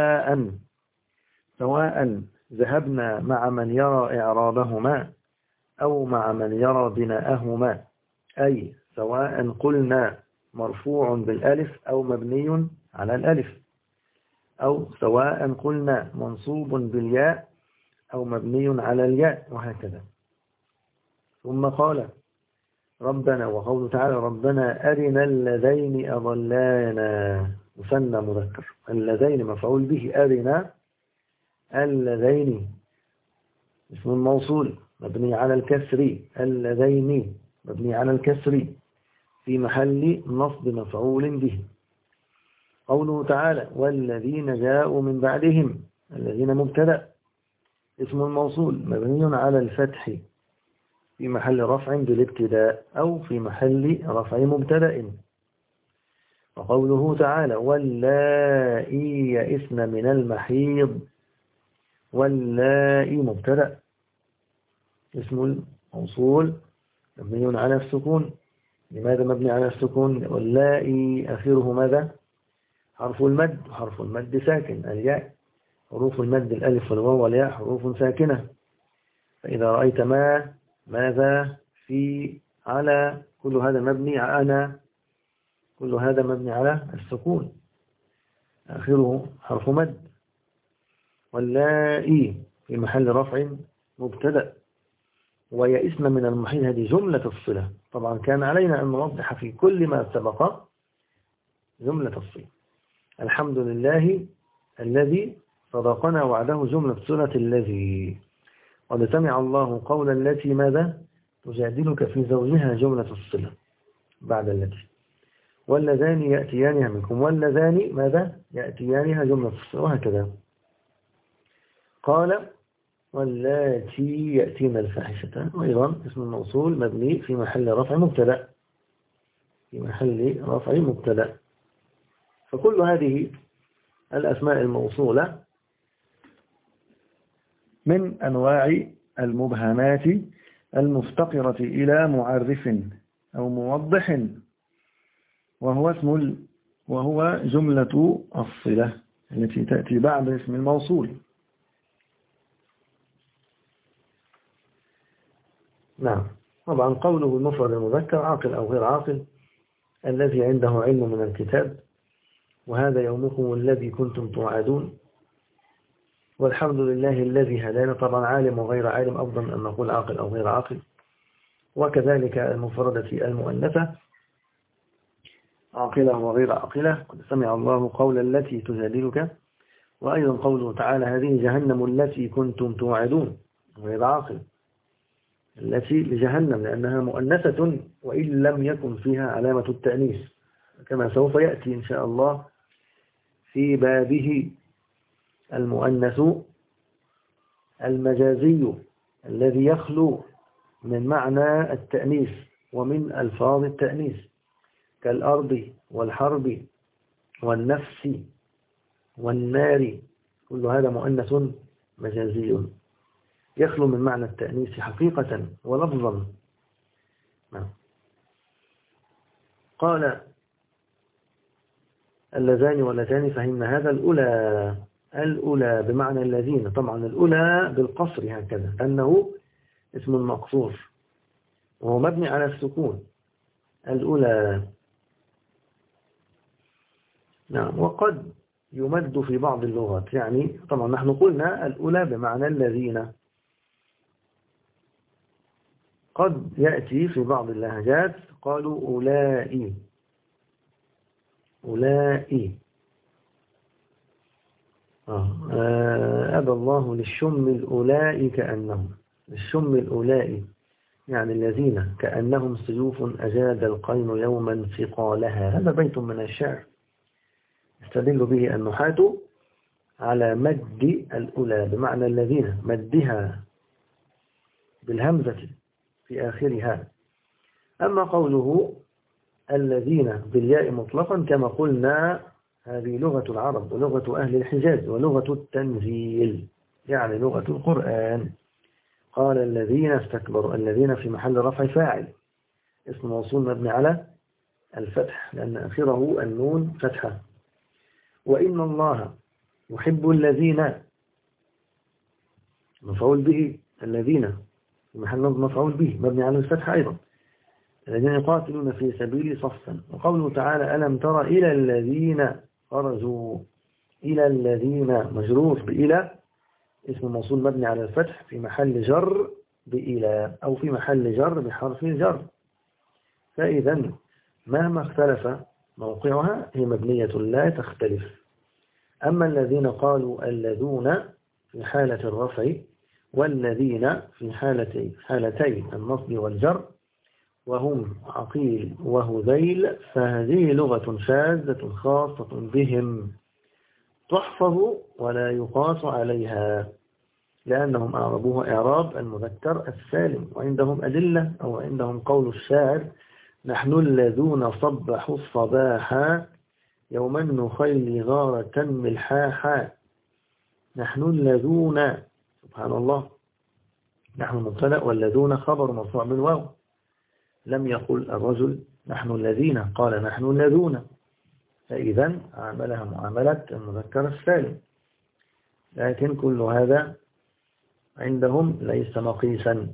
سواء ذهبنا مع من يرى إعرابهما أو مع من يرى بناءهما، أي سواء قلنا مرفوع بالألف أو مبني على الألف، أو سواء قلنا منصوب بالياء أو مبني على الياء، وهكذا. ثم قال ربنا، وقوله تعالى ربنا أرنا اللذين أضلانا، مثنى مذكر، اللذين مفعول به، أرنا اللذين اسم الموصول مبني على الكسر، اللذين مبني على الكسر في محل نصب مفعول به. قوله تعالى والذين جاءوا من بعدهم، الذين مبتدأ اسم الموصول مبني على الفتح في محل رفع بالابتداء أو في محل رفع مبتدأ. وقوله تعالى واللائي يئسن من المحيض، واللائي مبتدأ اسم الموصول مبني على السكون. لماذا مبني على السكون؟ واللائي آخره ماذا؟ حرف المد، وحرف المد ساكن، الياء حروف المد الألف والواو والياء حروف ساكنة. فإذا رأيت ماذا في على، كل هذا مبني أنا، كل هذا مبني على السكون، آخره حرف مد. واللائي في محل رفع مبتدأ. ويئسن من المحيض هذه جملة الصلة. طبعا كان علينا أن نوضح في كل ما سبق جملة الصلة. الحمد لله الذي صدقنا وعده جملة صلة الذي. قد سمع الله قول التي ماذا تجادلك في زوجها جملة الصلة بعد التي. واللذان يأتيانها منكم، واللذان ماذا يأتيانها جملة الصلة، وهكذا. قال واللاتي يأتين الفاحشة، وأيضا اسم الموصول مبني في محل رفع مبتدأ، في محل رفع مبتدأ. فكل هذه الأسماء الموصولة من أنواع المبهمات المفتقرة إلى معرف أو موضح، وهو جملة الصلة التي تأتي بعد اسم الموصول. نعم. طبعا قوله المفرد المذكر عاقل أو غير عاقل، الذي عنده علم من الكتاب، وهذا يومكم الذي كنتم توعدون، والحمد لله الذي هدانا. طبعا عالم وغير عالم أفضل أن نقول عاقل أو غير عاقل. وكذلك المفردة المؤنثة عاقلة وغير عاقلة. قد سمع الله قول التي تجادلك. وأيضا قوله تعالى هذه جهنم التي كنتم توعدون، غير عاقل، التي لجهنم لأنها مؤنثة وإن لم يكن فيها علامة التأنيث، كما سوف يأتي إن شاء الله في بابه المؤنث المجازي الذي يخلو من معنى التأنيث ومن ألفاظ التأنيث كالأرض والحرب والنفس والنار، كل هذا مؤنث مجازي يخلو من معنى التأنيث حقيقة ولفظا. قال اللذان واللتان فهمنا هذا. الأولى بمعنى الذين، طبعا الأولى بالقصر هكذا أنه اسم مقصور وهو مبني على السكون. الأولى نعم. وقد يمد في بعض اللغات، يعني طبعا نحن قلنا الأولى بمعنى الذين، قد يأتي في بعض اللهجات قالوا أولئي أبى الله للشم الأولئي كأنهم، الشم الأولئي يعني الذين كأنهم سيوف أجاد القين يوما ثقالها. هذا بيت من الشعر يستدل به النحاة على مد الأولى بمعنى الذين، مدها بالهمزة في آخرها، أما قوله الذين بالياء مطلقا كما قلنا هذه لغة العرب ولغة أهل الحجاز ولغة التنزيل، يعني لغة القرآن. قال الذين استكبروا، الذين في محل رفع فاعل، اسم موصول مبني على الفتح لأن آخره النون فتحة. وإن الله يحب الذين، مفعول به الذين في محل مفعول به مبني على الفتح أيضا، الذين يقاتلون في سبيل صفا. وقوله تعالى ألم تر إلى الذين خرجوا، إلى الذين مجرور بإلى، اسم موصول مبني على الفتح في محل جر بإلى أو في محل جر بحرف الجر. فإذا مهما اختلف موقعها هي مبنية لا تختلف. أما الذين قالوا الذون في حالة الرفع والذين في حالتي النصب والجر وهم عقيل وهذيل، فهذه لغة شاذة خاصة بهم تحفظ ولا يقاس عليها، لأنهم أعربوها إعراب المذكر السالم. وعندهم أدلة أو عندهم قول الشاعر نحن الذون صبحوا الصباحا يوما نخيل غارة ملحاحا. نحن الذون، سبحان الله، نحن مبتدأ والذون خبر مرفوع بالواو. لم يقل الرجل نحن الذين، قال نحن الذون، فإذا عاملها معاملة المذكر السالم. لكن كل هذا عندهم ليس مقيسا.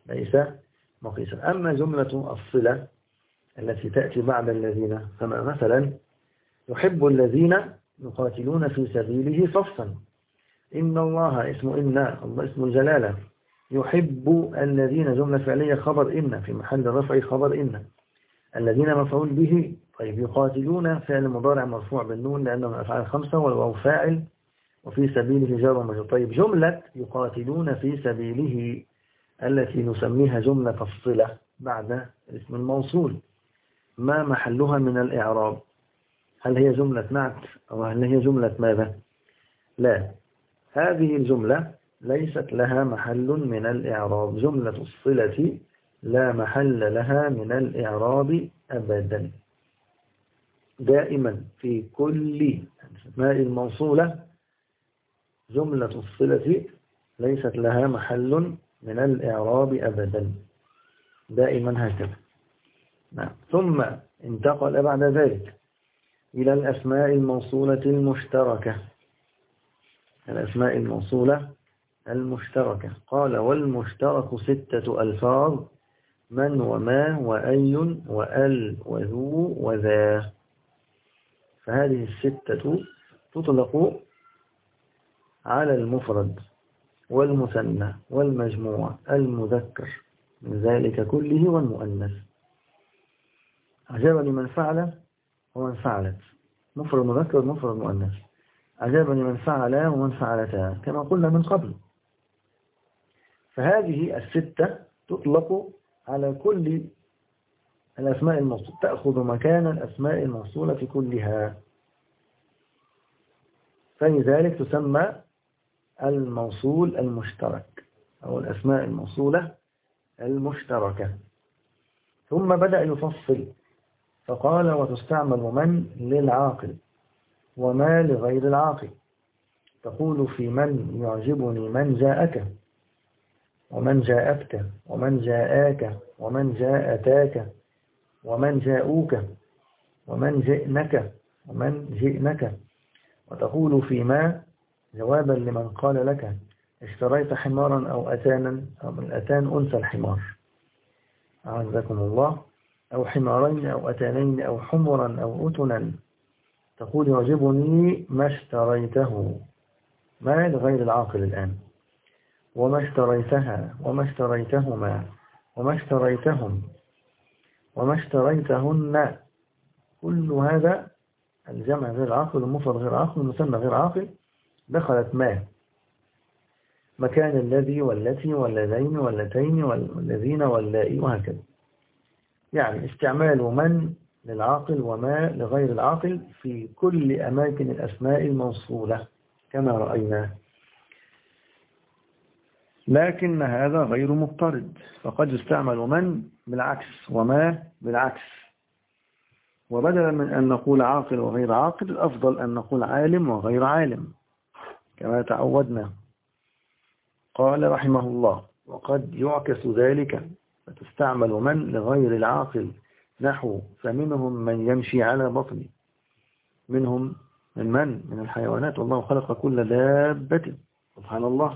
أما جملة الصلة التي تأتي بعد الذين، كما مثلا يحب الذين يقاتلون في سبيله صفا. إن الله اسم إن، الله اسم الجلالة. يحب الذين جملة فعلية خبر إن في محل رفع خبر إن. الذين مفعول به. طيب يقاتلون فعل مضارع مرفوع بالنون لأنهم أفعال 5 والواو فاعل وفي سبيله جار ومجرور. طيب جملة يقاتلون في سبيله التي نسميها جملة الصلة بعد اسم الموصول، ما محلها من الإعراب؟ هل هي جملة نعت أو هل هي جملة ماذا؟ لا، هذه الجملة ليست لها محل من الإعراب. جملة الصلة لا محل لها من الإعراب أبدا. دائما في كل أسماء الموصولة جملة الصلة ليست لها محل من الإعراب أبدا، دائما هكذا. نعم. ثم انتقل بعد ذلك إلى الأسماء الموصولة المشتركة. الأسماء الموصولة المشتركة قال والمشترك 6 ألفاظ: من وما وأي وأل وذو وذا. فهذه 6 تطلق على المفرد والمثنى والمجموع المذكر من ذلك كله والمؤنث. عجبني من فعل ومن فعلت، مفرد مذكر ومفرد مؤنث. عجبني من فعل ومن فعلتا كما قلنا من قبل. فهذه 6 تطلق على كل الأسماء الموصولة، تأخذ مكان الأسماء الموصولة كلها، فلذلك تسمى الموصول المشترك أو الأسماء الموصولة المشتركة. ثم بدأ يفصل فقال وتستعمل من للعاقل وما لغير العاقل. تقول في من يعجبني من جاءك ومن جاءتك ومن جاءاك ومن جاءتاك ومن جاءوك ومن جئنك ومن جئنك. وتقول في ما جوابا لمن قال لك اشتريت حمارا أو أتانا، أو الأتان أنثى الحمار أعزكم الله، أو حمارين أو أتانين أو حمرا أو أتنا. تقول يعجبني ما اشتريته، ما لغير العاقل الآن، وما اشتريتها وما اشتريتهما وما اشتريتهم وما اشتريتهن. كل هذا الجمع غير عاقل والمفرد غير عاقل والمثنى غير عاقل دخلت ما مكان الذي والتي واللذين واللتين والذين واللائي وهكذا. يعني استعمال من للعاقل وما لغير العاقل في كل أماكن الأسماء الموصولة كما رأينا. لكن هذا غير مضطرد، فقد يستعمل من بالعكس، وما بالعكس. وبدلا من أن نقول عاقل وغير عاقل، الأفضل أن نقول عالم وغير عالم كما تعودنا. قال رحمه الله: وقد يعكس ذلك فتستعمل من لغير العاقل، نحو فمنهم من يمشي على بطنه. منهم من الحيوانات، والله خلق كل دابة، سبحان الله.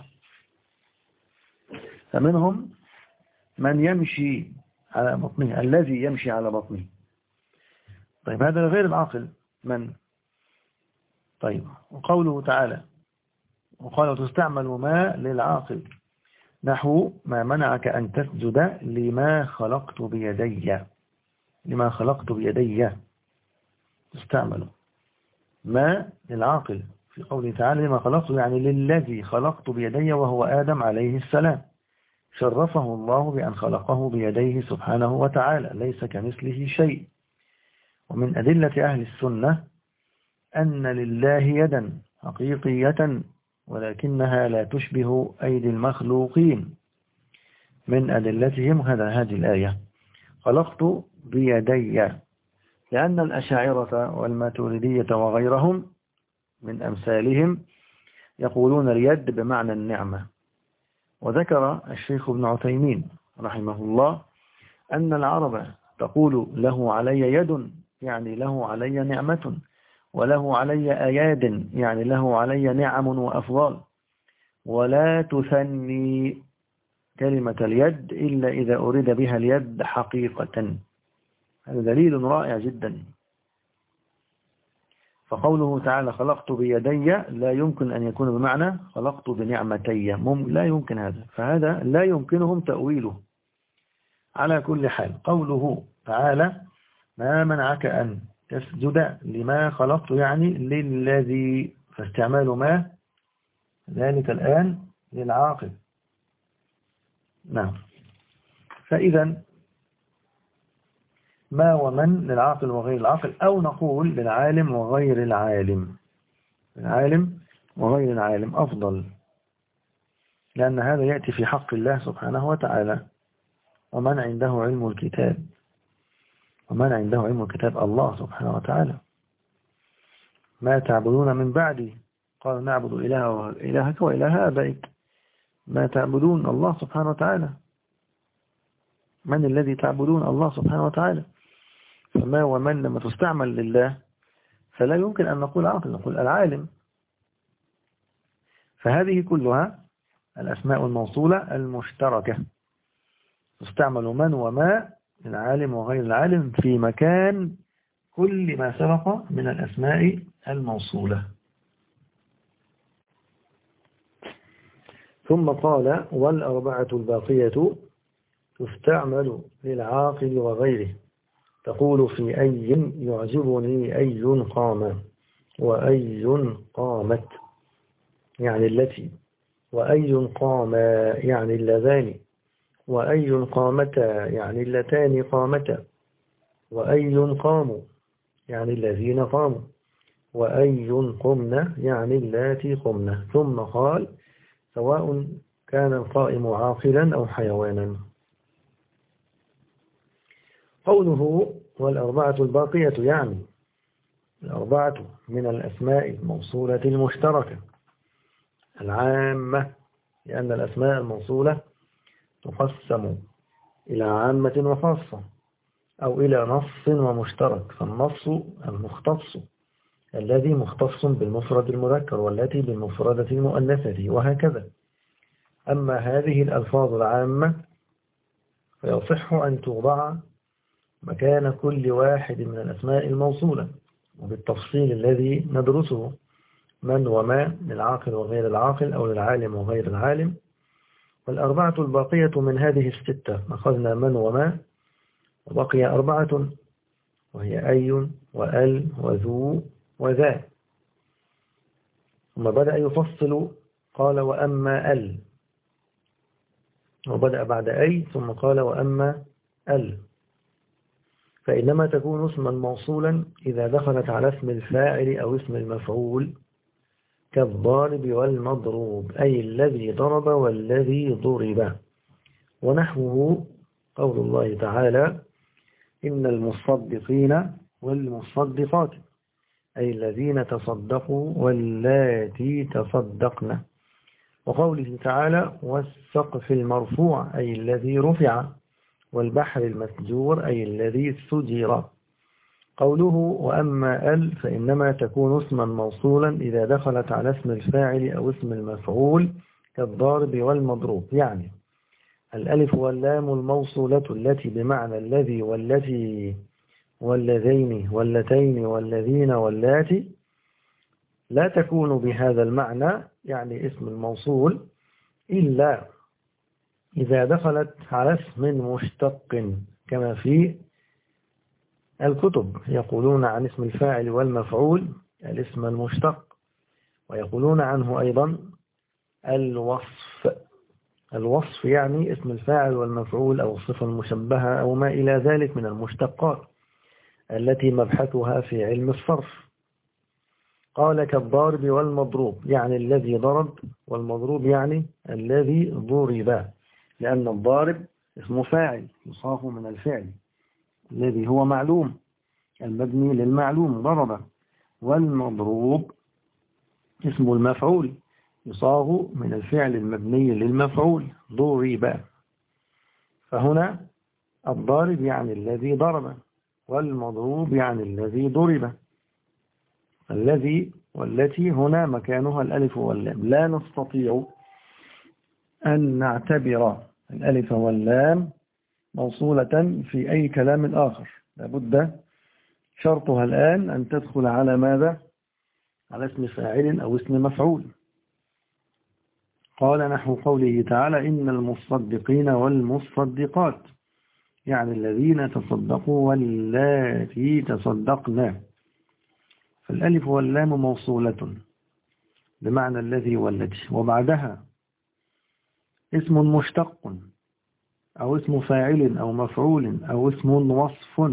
فمنهم من يمشي على بطنه، الذي يمشي على بطنه. طيب هذا غير العاقل من. طيب وقوله تعالى: وقال تستعمل ما للعاقل، نحو ما منعك أن تسجد لما خلقت بيدي. لما خلقت بيدي تستعمل ما للعاقل في قوله تعالى: لما خلقت، يعني للذي خلقت بيدي، وهو آدم عليه السلام. شرفه الله بأن خلقه بيديه سبحانه وتعالى، ليس كمثله شيء. ومن أدلة أهل السنة أن لله يدا حقيقية، ولكنها لا تشبه أيدي المخلوقين. من أدلتهم هذه الآية: خلقت بيدي، لأن الأشاعرة والماتريدية وغيرهم من أمثالهم يقولون اليد بمعنى النعمة. وذكر الشيخ ابن عثيمين رحمه الله أن العرب تقول له علي يد، يعني له علي نعمة، وله علي أياد، يعني له علي نعم وأفضال، ولا تثني كلمة اليد إلا إذا أريد بها اليد حقيقة. هذا دليل رائع جدا. فقوله تعالى خلقت بيدي لا يمكن أن يكون بمعنى خلقت بنعمتي، لا يمكن هذا، فهذا لا يمكنهم تأويله. على كل حال، قوله تعالى ما منعك أن تسجد لما خلقت، يعني للذي، فاستعمال ما ذلك الآن للعاقل. نعم. فإذا ما ومن للعاقل وغير العاقل، أو نقول للعالم وغير العالم. العالم وغير العالم أفضل، لأن هذا يأتي في حق الله سبحانه وتعالى. ومن عنده علم الكتاب، ومن عنده علم الكتاب الله سبحانه وتعالى. ما تعبدون من بعدي، قال نعبد إلهك وإله آبائك. ما تعبدون الله سبحانه وتعالى. من الذي تعبدون؟ الله سبحانه وتعالى. فما ومن لما تستعمل لله فلا يمكن أن نقول عاقل، نقول العالم. فهذه كلها الأسماء الموصولة المشتركة تستعمل من وما العالم وغير العالم في مكان كل ما سبق من الأسماء الموصولة. ثم قال والأربعة الباقية تستعمل للعاقل وغيره، تقول في أي يعجبني أي قام، وأي قامت يعني التي، وأي قام يعني اللذان، وأي قامتا يعني اللتان قامتا، وأي قاموا يعني الذين قاموا، وأي قمنا يعني اللاتي قمنا. ثم قال سواء كان القائم عاقلا أو حيوانا. قوله والأربعة الباقية يعني الأربعة من الأسماء الموصولة المشتركة العامة، لأن الأسماء الموصولة تقسم إلى عامة وخاصة، أو إلى نص ومشترك. فالنص المختص الذي مختص بالمفرد المذكر، والتي بالمفردة المؤنثة، وهكذا. أما هذه الألفاظ العامة فيصح أن توضع مكان كل واحد من الأسماء الموصولة، وبالتفصيل الذي ندرسه: من وما للعاقل وغير العاقل، أو للعالم وغير العالم. والأربعة الباقية من هذه الستة أخذنا من وما، وبقي أربعة، وهي أي وأل وذو وذا. ثم بدأ يفصل، قال وأما أل، وبدأ بعد أي ثم قال وأما أل، فإنما تكون اسما موصولا إذا دخلت على اسم الفاعل أو اسم المفعول، كالضارب والمضروب، أي الذي ضرب والذي ضرب، ونحوه قول الله تعالى إن المصدقين والمصدقات أي الذين تصدقوا واللاتي تصدقن. وقوله تعالى والسقف المرفوع أي الذي رفع والبحر المسجور أي الذي سجر. قوله وأما ال فإنما تكون اسما موصولا إذا دخلت على اسم الفاعل أو اسم المفعول كالضارب والمضروب، يعني الألف واللام الموصولة التي بمعنى الذي والتي والذين واللتين والذين واللاتي لا تكون بهذا المعنى، يعني اسم الموصول، إلا إذا دخلت على اسم مشتق كما في الكتب يقولون عن اسم الفاعل والمفعول الاسم المشتق، ويقولون عنه أيضا الوصف. الوصف يعني اسم الفاعل والمفعول أو الصفة المشبهة أو ما إلى ذلك من المشتقات التي مبحثها في علم الصرف. قال كالضارب والمضروب يعني الذي ضرب، والمضروب يعني الذي ضرب، لأن الضارب اسم فاعل يصاف من الفعل الذي هو معلوم المبني للمعلوم ضرب، والمضروب اسم المفعول يصاغ من الفعل المبني للمفعول ضرب. فهنا الضارب يعني الذي ضرب، والمضروب يعني الذي ضرب. الذي والتي هنا مكانها الألف واللام، لا نستطيع أن نعتبر الألف واللام موصولة في أي كلام آخر، لابد شرطها الآن أن تدخل على ماذا؟ على اسم فاعل أو اسم مفعول. قال نحو قوله تعالى إن المصدقين والمصدقات يعني الذين تصدقوا واللاتي تصدقنا. فالألف واللام موصولة بمعنى الذي والتي، وبعدها اسم مشتق أو اسم فاعل أو مفعول أو اسم وصف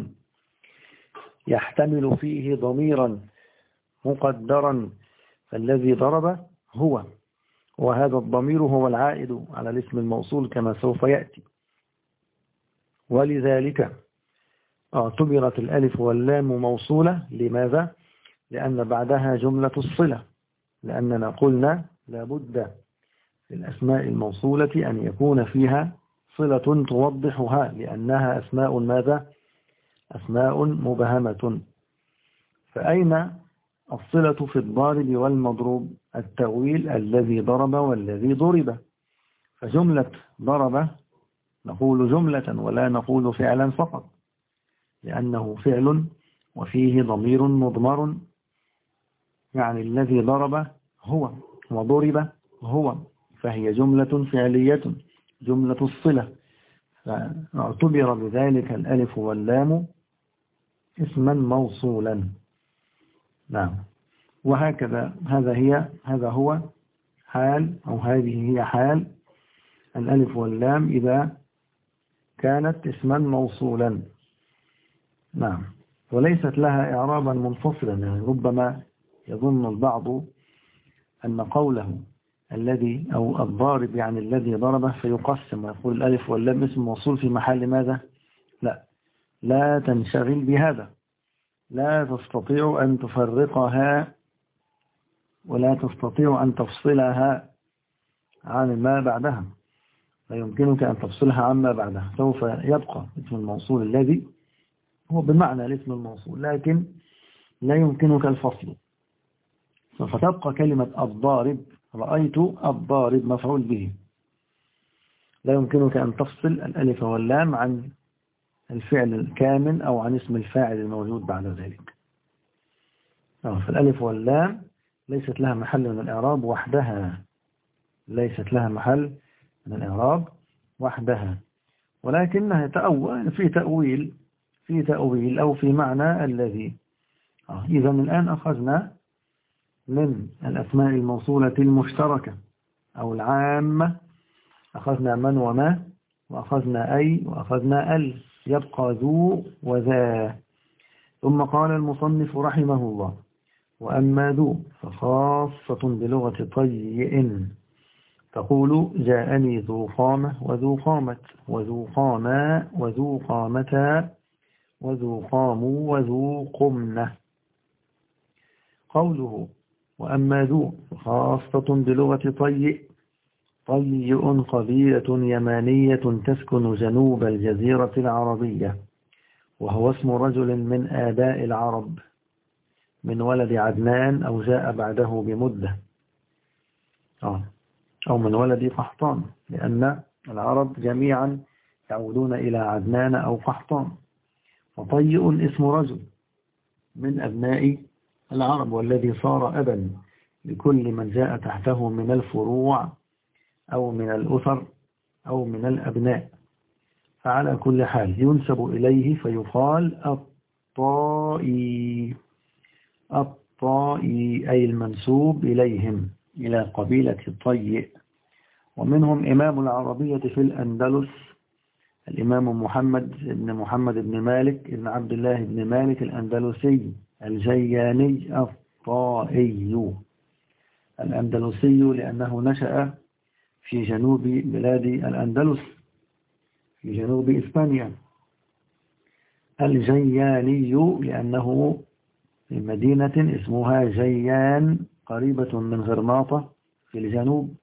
يحتمل فيه ضميرا مقدرا، فالذي ضرب هو، وهذا الضمير هو العائد على الاسم الموصول كما سوف يأتي. ولذلك اعتبرت الألف واللام موصولة. لماذا؟ لأن بعدها جملة الصلة، لأننا قلنا لابد في الأسماء الموصولة أن يكون فيها صلة توضحها، لأنها أسماء ماذا؟ أسماء مبهمة. فأين الصلة في الضارب والمضروب؟ التأويل الذي ضرب والذي ضرب. فجملة ضرب نقول جملة ولا نقول فعلا فقط، لأنه فعل وفيه ضمير مضمر، يعني الذي ضرب هو وضرب هو، فهي جملة فعلية جملة الصلة، فاعتبر بذلك الألف واللام اسما موصولا. نعم. وهكذا هذا هو حال، أو هذه هي حال الألف واللام إذا كانت اسما موصولا. نعم. وليست لها إعرابا منفصلا، يعني ربما يظن البعض أن قوله الذي أو الضارب يعني الذي ضربه فيقسم ويقول الألف واللام اسم موصول في محل ماذا؟ لا تنشغل بهذا، لا تستطيع أن تفرقها ولا تستطيع أن تفصلها عن ما بعدها، لا يمكنك أن تفصلها عما بعدها، سوف يبقى اسم الموصول الذي هو بمعنى الاسم الموصول، لكن لا يمكنك الفصل. سوف تبقى كلمة الضارب، رأيت الضارب مفعول به، لا يمكنك أن تفصل الألف واللام عن الفعل الكامل أو عن اسم الفاعل الموجود بعد ذلك. فالألف واللام ليست لها محل من الإعراب وحدها، ليست لها محل من الإعراب وحدها، ولكنها في تأويل أو في معنى الذي. إذا الآن أخذنا من الأسماء الموصولة المشتركة أو العامة، أخذنا من وما، وأخذنا أي، وأخذنا ال، يبقى ذو وذا. ثم قال المصنف رحمه الله وأما ذو فخاصة بلغة طيء تقول جاءني ذو قامة وذو قامت وذو قاما وذو قامتا وذو قاموا وذو قمنة. قوله وأما ذو خاصة بلغة طيء. طيء قبيلة يمانية تسكن جنوب الجزيرة العربية، وهو اسم رجل من آباء العرب من ولد عدنان أو جاء بعده بمدة، أو من ولد قحطان، لأن العرب جميعا يعودون إلى عدنان أو قحطان. وطيء اسم رجل من أبناء العرب، والذي صار أبا لكل من جاء تحته من الفروع أو من الأسر أو من الأبناء. فعلى كل حال ينسب إليه فيقال الطائي. الطائي أي المنسوب إليهم، إلى قبيلة الطيء. ومنهم إمام العربية في الأندلس الإمام محمد بن مالك بن عبد الله بن مالك الأندلسي الجياني الطائي. الأندلسي لأنه نشأ في جنوب بلاد الأندلس في جنوب إسبانيا. الجياني لأنه في مدينة اسمها جيان قريبة من غرناطة في الجنوب.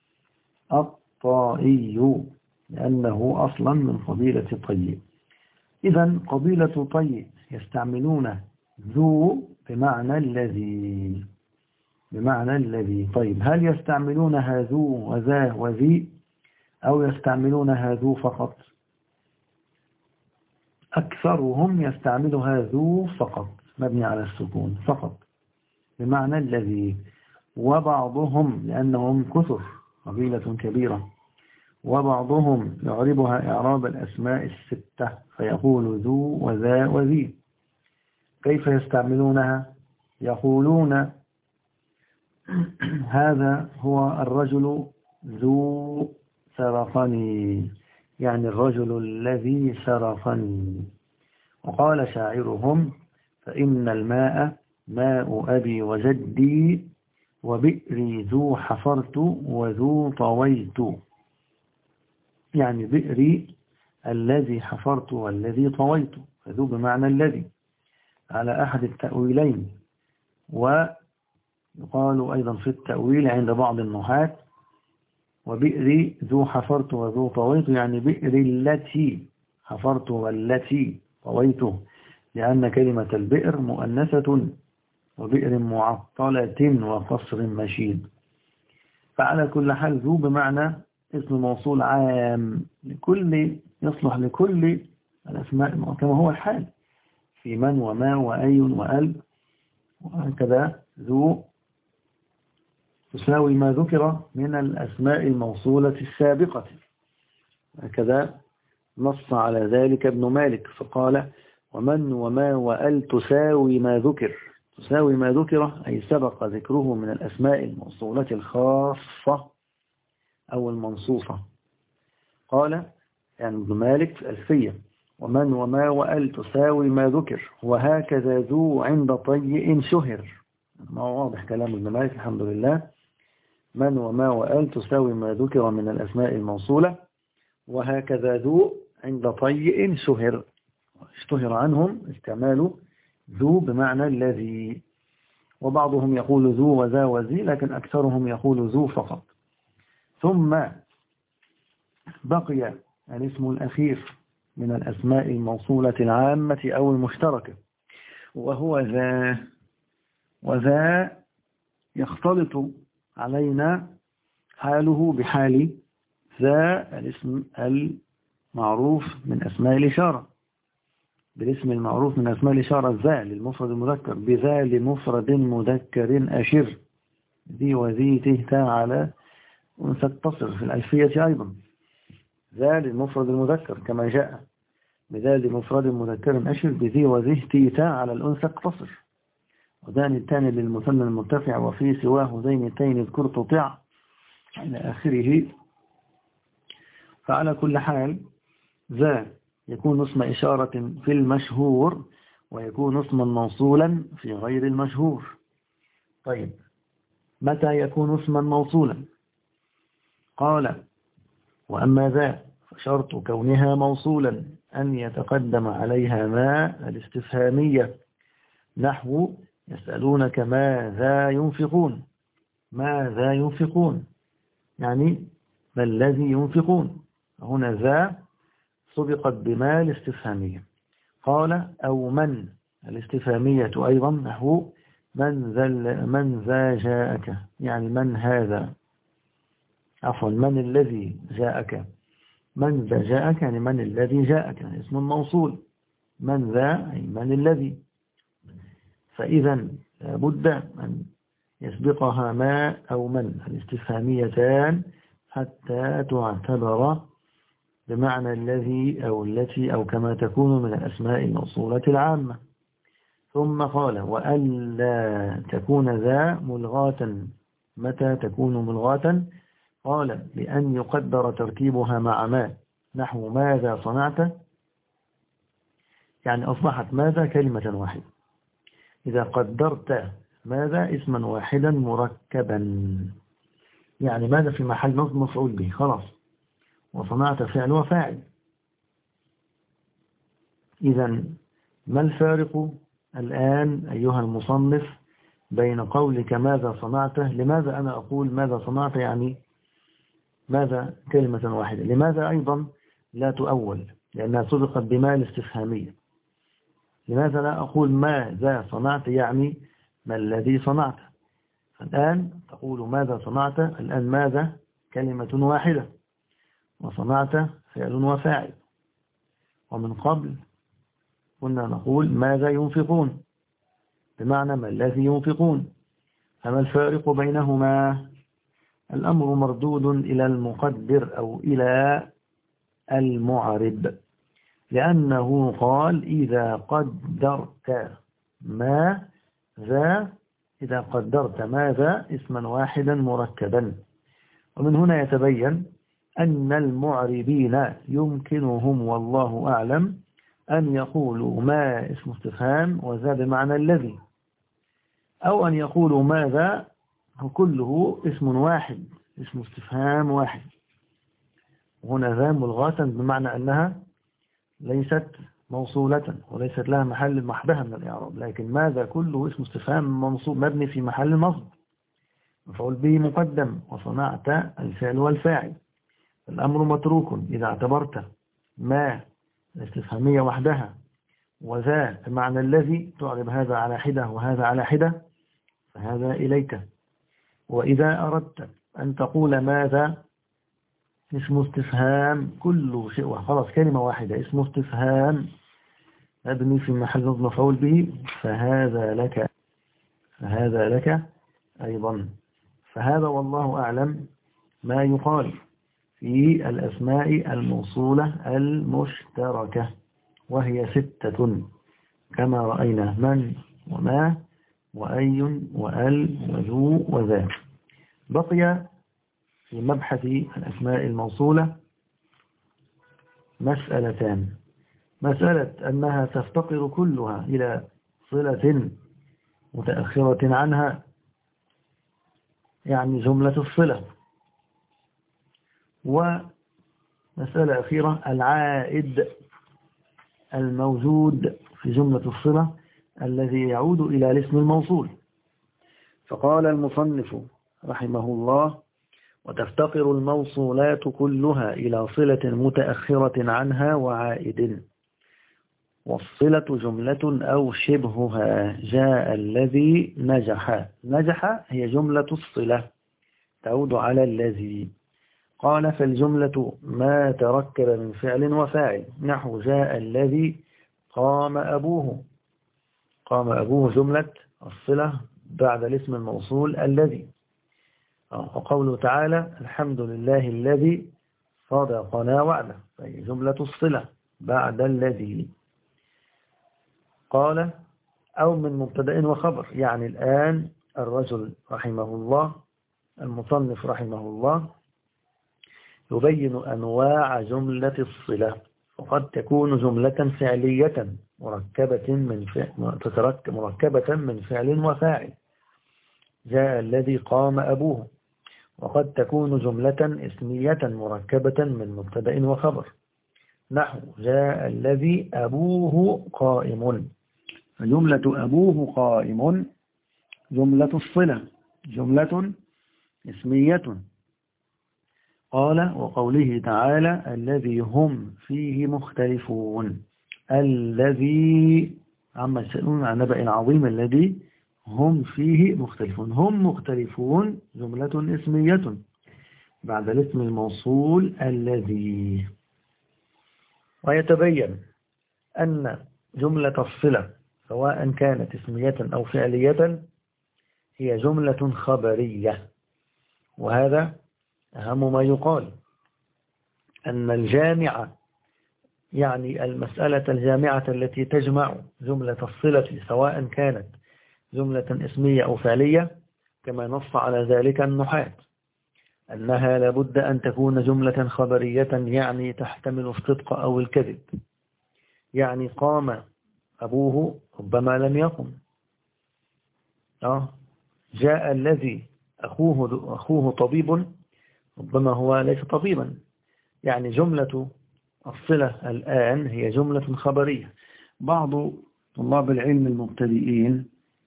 الطائي لأنه أصلا من قبيلة طيء. إذن قبيلة طيء يستعملون ذو بمعنى الذي. طيب هل يستعملونها ذو وذا وذي أو يستعملونها ذو فقط؟ أكثرهم يستعملها ذو فقط، مبني على السكون فقط، بمعنى الذي. وبعضهم لأنهم كثر قبيلة كبيرة، وبعضهم يعربها إعراب الأسماء الستة فيقول ذو وذا وذي. كيف يستعملونها؟ يقولون هذا هو الرجل ذو سرقني، يعني الرجل الذي سرقني. وقال شاعرهم فإن الماء ماء أبي وجدي وبئري ذو حفرت وذو طويت. يعني بئري الذي حفرت والذي طويت، فذو بمعنى الذي على أحد التأويلين. ويقال أيضا في التأويل عند بعض النحاة وبئري ذو حفرت وذو طويت، يعني بئري التي حفرت والتي طويت، لأن كلمة البئر مؤنثة، وبئر معطلة وقصر مشيد. فعلى كل حال ذو بمعنى اسم موصول عام يصلح لكل الأسماء كما هو الحال في من وما وأي وأل. وهكذا ذو تساوي ما ذكر من الأسماء الموصولة السابقة. هكذا نص على ذلك ابن مالك فقال ومن وما وأل تساوي ما ذكر. تساوي ما ذكر أي سبق ذكره من الأسماء الموصولة الخاصة أو المنصوصة. قال يعني ابن مالك في الألفية ومن وما وأل تساوي ما ذكر، وهكذا ذو عند طيء شهر. ما واضح كلام ابن مالك الحمد لله. من وما وأل تساوي ما ذكر من الأسماء الموصولة، وهكذا ذو عند طيء شهر. اشتهر عنهم استعمال ذو بمعنى الذي. وبعضهم يقول ذو وذا وذي، لكن أكثرهم يقول ذو فقط. ثم بقي الاسم الأخير من الأسماء الموصولة العامة أو المشتركة، وهو ذا. وذا يختلط علينا حاله بحال ذا الاسم المعروف من أسماء الإشارة، بالاسم المعروف من أسماء الإشارة ذا للمفرد المذكر، بذا لمفرد مذكر أشر، ذي وذي تهتا على أنثى اتصل في الألفية أيضا. ذا للمفرد المذكر كما جاء بذا لمفرد مذكر أشر بذي وذي تهتا على الأنثى اتصل. وذان الثاني للمثنى المرتفع وفي سواه ذين التين اذكر تطع إلى آخره. فعلى كل حال ذا يكون اسم إشارة في المشهور، ويكون اسما موصولا في غير المشهور. طيب متى يكون اسما موصولا؟ قال وأما ذا فشرط كونها موصولا أن يتقدم عليها ما الاستفهامية، نحو يسألونك ماذا ينفقون، ماذا ينفقون يعني ما الذي ينفقون، هنا ذا سبقت بما الاستفهامية. قال أو من الاستفهامية أيضا، نحو من ذا جاءك يعني من هذا، عفوا من الذي جاءك، من ذا جاءك يعني من الذي جاءك، يعني اسم موصول، من ذا أي من الذي. فإذا لابد أن يسبقها ما أو من الاستفهاميتان حتى تعتبر بمعنى الذي أو التي أو كما تكون من الأسماء الموصولة العامة. ثم قال وألا تكون ذا ملغاة. متى تكون ملغاة؟ قال بأن يقدر تركيبها مع ما، نحو ماذا صنعت، يعني أصبحت ماذا كلمة واحدة. إذا قدرت ماذا اسما واحدا مركبا، يعني ماذا في محل نصب مفعول به خلاص، وصنعت فعل وفاعل. إذا ما الفارق الآن أيها المصنف بين قولك ماذا صنعته؟ لماذا أنا أقول ماذا صنعت يعني ماذا كلمة واحدة؟ لماذا أيضا لا تؤول لأنها سبقت بما الاستفهامية؟ لماذا لا أقول ماذا صنعت يعني ما الذي صنعت؟ الآن تقول ماذا صنعت، الآن ماذا كلمة واحدة وصنعت فعل وفاعل. ومن قبل كنا نقول ماذا ينفقون بمعنى ما الذي ينفقون. فما الفارق بينهما؟ الأمر مردود إلى المقدر أو إلى المعرب، لأنه قال إذا قدرت ماذا، إذا قدرت ماذا اسما واحدا مركبا. ومن هنا يتبين أن المعربين يمكنهم والله أعلم أن يقولوا ما اسم استفهام وذا بمعنى الذي، أو أن يقولوا ماذا كله اسم واحد، اسم استفهام واحد. هنا ذا ملغاة بمعنى أنها ليست موصولة وليست لها محل محبها من الإعراب، لكن ماذا كله اسم استفهام منصوب مبني في محل نصب مفعول به مقدم، وصنعت الفعل والفاعل. الأمر متروك إذا اعتبرت ما الاستفهامية وحدها وذا بمعنى الذي تعرب هذا على حدة وهذا على حدة، فهذا إليك. وإذا أردت أن تقول ماذا اسم استفهام كل شيء خلاص كلمة واحدة اسم استفهام مبني في محل نصب مفعول به، فهذا لك أيضا. فهذا والله أعلم ما يقال في الأسماء الموصولة المشتركة، وهي 6 كما رأينا: من وما وأي وأل وذو وذا. بقي في مبحث الأسماء الموصولة مسألتان: مسألة أنها تفتقر كلها إلى صلة متأخرة عنها، يعني جملة الصلة. ومسألة أخيرة العائد الموجود في جملة الصلة الذي يعود إلى الاسم الموصول. فقال المصنف رحمه الله: وتفتقر الموصولات كلها إلى صلة متأخرة عنها وعائد، والصلة جملة أو شبهها. جاء الذي نجح. نجح هي جملة الصلة تعود على الذي. قال: فالجملة ما تركب من فعل وفاعل، نحو جاء الذي قام أبوه. قام أبوه جملة الصلة بعد الاسم الموصول الذي. وقوله تعالى: الحمد لله الذي صدقنا وعده، فهي جملة الصلة بعد الذي. قال: أو من مبتدأ وخبر، يعني الآن الرجل رحمه الله المصنف رحمه الله يبين أنواع جملة الصلة، وقد تكون جملة فعلية مركبة من فعل وفاعل. جاء الذي قام أبوه. وقد تكون جملة اسمية مركبة من مبتدأ وخبر، نحو جاء الذي أبوه قائم. فجملة أبوه قائم جملة الصلة، جملة اسمية. قال وقوله تعالى الذي هم فيه مختلفون، الذي عما يسألون عن نبأ العظيم الذي هم فيه مختلفون. هم مختلفون جملة اسمية بعد الاسم الموصول الذي. ويتبين أن جملة الصلة سواء كانت اسمية أو فعلية هي جملة خبرية، وهذا أهم ما يقال، أن الجامعة يعني المسألة الجامعة التي تجمع جملة الصلة سواء كانت جملة اسمية أو فعلية كما نص على ذلك النحاة، أنها لابد أن تكون جملة خبرية يعني تحتمل الصدق أو الكذب. يعني قام أبوه ربما لم يقم، جاء الذي أخوه طبيب ربما هو ليس طبيبا. يعني جملة الصلة الآن هي جملة خبرية. بعض طلاب العلم المبتدئين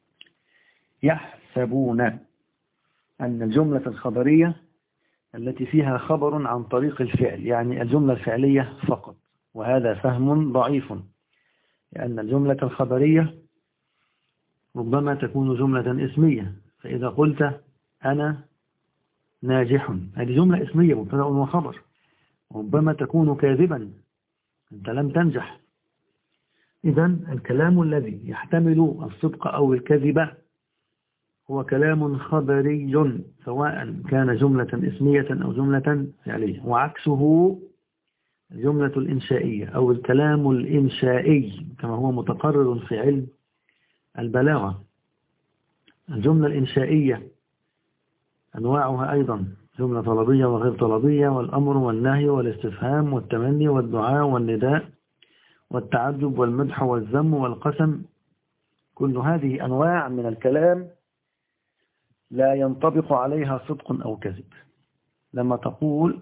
يحسبون أن الجملة الخبرية التي فيها خبر عن طريق الفعل يعني الجملة الفعلية فقط، وهذا فهم ضعيف، لأن الجملة الخبرية ربما تكون جملة اسمية. فإذا قلت أنا ناجح، هذه جملة اسمية مبتدأ وخبر، ربما تكون كاذبا، أنت لم تنجح. إذن الكلام الذي يحتمل الصدق أو الكذب هو كلام خبري سواء كان جملة اسمية أو جملة فعلية، وعكسه الجملة الإنشائية أو الكلام الإنشائي كما هو متقرر في علم البلاغة. الجملة الإنشائية أنواعها أيضا جملة طلبية وغير طلبية، والأمر والنهي والاستفهام والتمني والدعاء والنداء والتعجب والمدح والذم والقسم. كل هذه أنواع من الكلام لا ينطبق عليها صدق أو كذب. لما تقول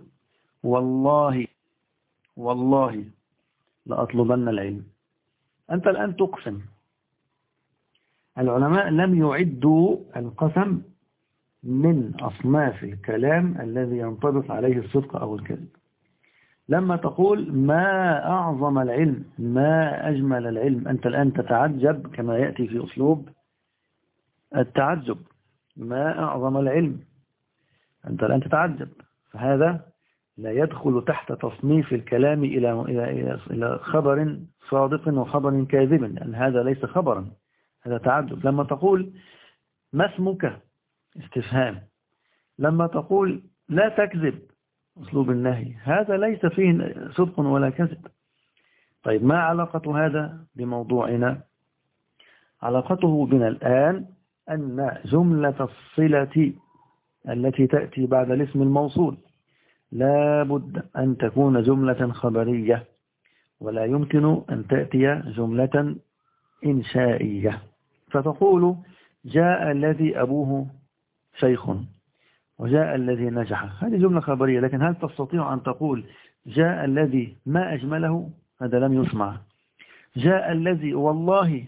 والله لأطلبن العلم، أنت الآن تقسم. العلماء لم يعدوا القسم من أصناف الكلام الذي ينطبق عليه الصدق أو الكذب. لما تقول ما أعظم العلم، ما أجمل العلم، أنت الآن تتعجب كما يأتي في أسلوب التعجب، ما أعظم العلم، أنت الآن تتعجب. فهذا لا يدخل تحت تصنيف الكلام إلى خبر صادق وخبر كاذب، لأن هذا ليس خبرا، هذا تعجب. لما تقول ما اسمك، استفهام. لما تقول لا تكذب، أسلوب النهي، هذا ليس فيه صدق ولا كذب. طيب ما علاقة هذا بموضوعنا؟ علاقته بنا الآن أن جملة الصلة التي تأتي بعد الاسم الموصول لا بد أن تكون جملة خبرية، ولا يمكن أن تأتي جملة إنشائية. فتقول جاء الذي أبوه شيخ وجاء الذي نجح، هذه جملة خبرية. لكن هل تستطيع أن تقول جاء الذي ما أجمله؟ هذا لم يسمع. جاء الذي والله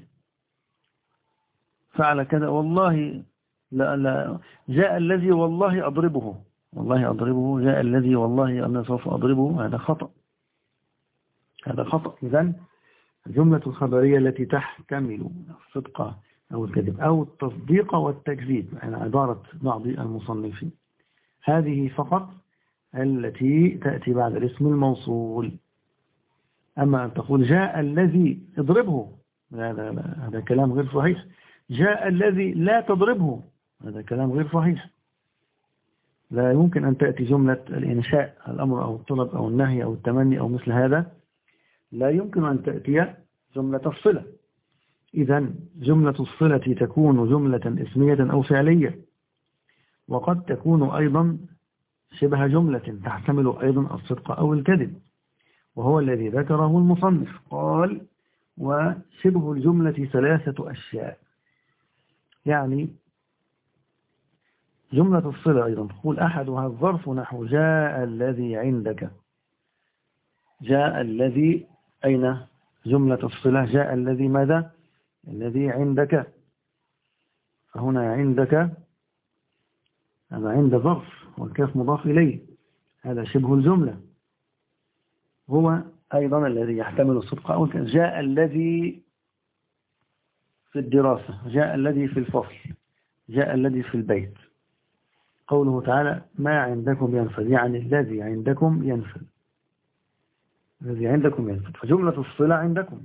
فعل كذا، والله لا جاء الذي والله أضربه، والله أضربه، جاء الذي والله أنا سوف أضربه، هذا خطأ، هذا خطأ. إذن الجملة الخبرية التي تحتمل الصدق أو الكذب أو التصديق والتكذيب يعني عبارة بعض المصنفين، هذه فقط التي تأتي بعد الاسم الموصول. أما أن تقول جاء الذي اضربه، هذا كلام غير صحيح. جاء الذي لا تضربه، هذا كلام غير صحيح. لا يمكن أن تأتي جملة الإنشاء، الأمر أو الطلب أو النهي أو التمني أو مثل هذا، لا يمكن أن تأتي جملة الصلة. إذن جملة الصلة تكون جملة اسمية أو فعلية، وقد تكون أيضا شبه جملة تحتمل أيضا الصدق أو الكذب، وهو الذي ذكره المصنف. قال وشبه الجملة ثلاثة أشياء، يعني جملة الصلة أيضا تقول أحدها الظرف نحو جاء الذي عندك. جاء الذي، أين جملة الصلة؟ جاء الذي ماذا؟ الذي عندك. فهنا عندك هذا عند ظرف والكاف مضاف إليه، هذا شبه الجملة، هو أيضا الذي يحتمل الصدق أو الكذب. جاء الذي في الدراسة، جاء الذي في الفصل، جاء الذي في البيت. قوله تعالى ما عندكم ينفد، يعني الذي عندكم ينفد، الذي عندكم ينفد. فجملة الصلة عندكم.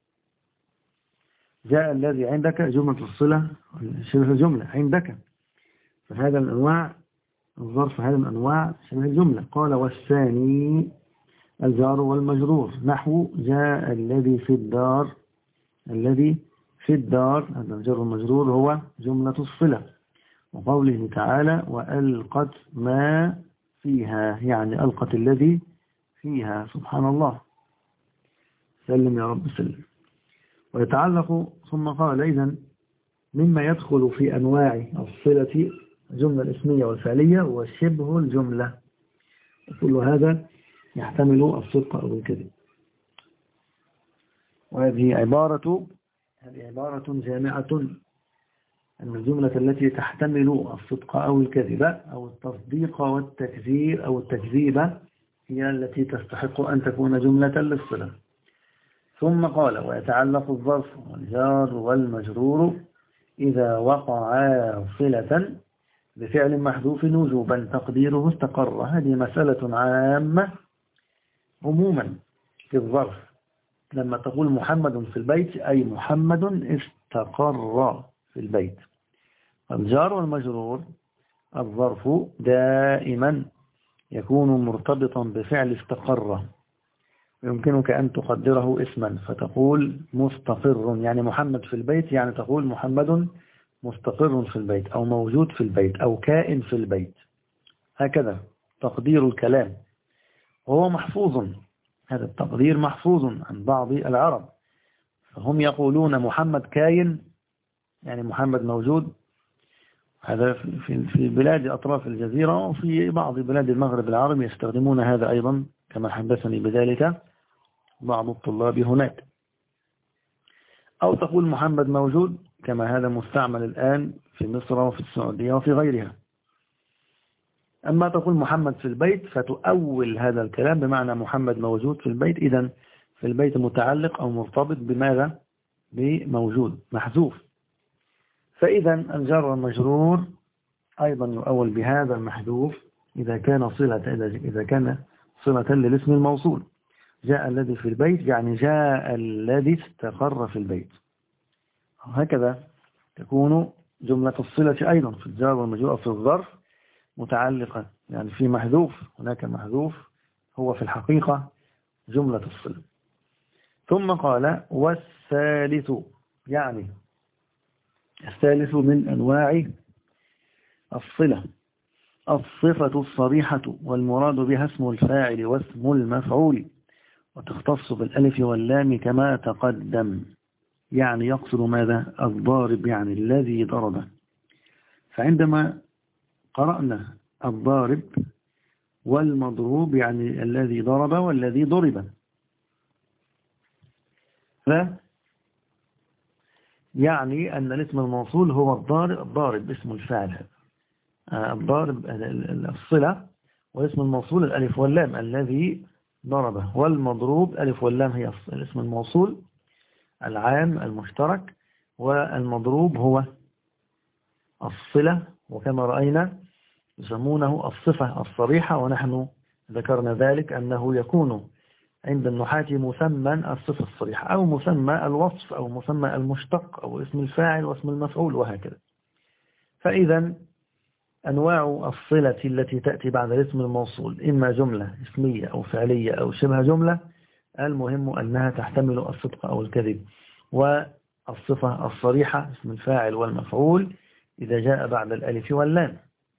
جاء الذي عندك جملة الصلة شبه الجملة عندك. فهذا من أنواع الظرف، هذا من أنواع شبه الجملة. قال والثاني الجار والمجرور نحو جاء الذي في الدار. الذي في الدار هذا الجار والمجرور هو جملة الصلة. وقوله تعالى وألقت ما فيها، يعني ألقت الذي فيها. سبحان الله، سلم يا رب سلم. ويتعلق ثم قال إذن مما يدخل في أنواع الصلة الجملة الاسمية والفعلية وشبه الجملة، كل هذا يحتمل الصدق أو الكذب. وهذه عبارة جامعة أن الجملة التي تحتمل الصدق أو الكذب أو التصديق والتكذيب أو التكذيب هي التي تستحق أن تكون جملة للصلة. ثم قال ويتعلق الظرف والجار والمجرور إذا وقعا صلة بفعل محذوف وجوبا تقديره استقر. هذه مسألة عامة عموما في الظرف. لما تقول محمد في البيت أي محمد استقر في البيت. الجار والمجرور الظرف دائما يكون مرتبطا بفعل استقر، يمكنك أن تقدره اسما فتقول مستقر، يعني محمد في البيت، يعني تقول محمد مستقر في البيت أو موجود في البيت أو كائن في البيت. هكذا تقدير الكلام، وهو محفوظ، هذا التقدير محفوظ عن بعض العرب، فهم يقولون محمد كائن، يعني محمد موجود. هذا في بلاد أطراف الجزيرة، وفي بعض بلاد المغرب العربي يستخدمون هذا أيضا كما حدثني بذلك بعض الطلاب هناك. أو تقول محمد موجود كما هذا مستعمل الآن في مصر وفي السعودية وفي غيرها. أما تقول محمد في البيت فتؤول هذا الكلام بمعنى محمد موجود في البيت، إذن في البيت متعلق أو مرتبط بماذا؟ بموجود محذوف. فإذا الجار والمجرور أيضا يؤول بهذا المحذوف إذا كان صلة للاسم الموصول. جاء الذي في البيت يعني جاء الذي استقر في البيت. هكذا تكون جملة الصلة أيضا في الجار والمجرور في الظرف متعلقة، يعني في محذوف، هناك محذوف هو في الحقيقة جملة الصلة. ثم قال والثالث، يعني الثالث من أنواع الصلة الصفة الصريحة والمراد بها اسم الفاعل واسم المفعول، وتختص بالألف واللام كما تقدم. يعني يقصد ماذا؟ الضارب، يعني الذي ضرب. فعندما قرأنا الضارب والمضروب يعني الذي ضرب والذي ضرب، يعني أن الاسم الموصول هو الضارب اسم الفاعل، الضارب الصلة، واسم الموصول الألف واللام الذي ضربه، والمضروب ألف واللام هي الاسم الموصول العام المشترك، والمضروب هو الصلة، وكما رأينا يسمونه الصفة الصريحة، ونحن ذكرنا ذلك أنه يكون عند النحاة مسمى الصفة الصريحة أو مسمى الوصف أو مسمى المشتق أو اسم الفاعل واسم المفعول وهكذا. فإذا أنواع الصلة التي تأتي بعد الاسم الموصول إما جملة اسمية أو فعلية أو شبه جملة، المهم أنها تحتمل الصدق أو الكذب. والصفة الصريحة اسم الفاعل والمفعول إذا جاء بعد الألف واللام.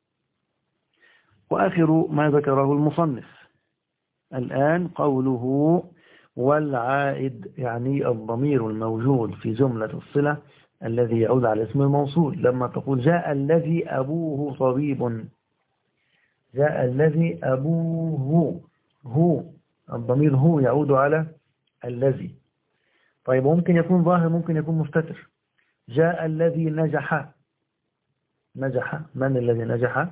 وآخر ما ذكره المصنف الآن قوله والعائد، يعني الضمير الموجود في جملة الصلة الذي يعود على اسم الموصول. لما تقول جاء الذي أبوه طبيب، جاء الذي أبوه، هو الضمير هو يعود على الذي. طيب ممكن يكون ظاهر ممكن يكون مستتر. جاء الذي نجح، نجح من الذي نجح؟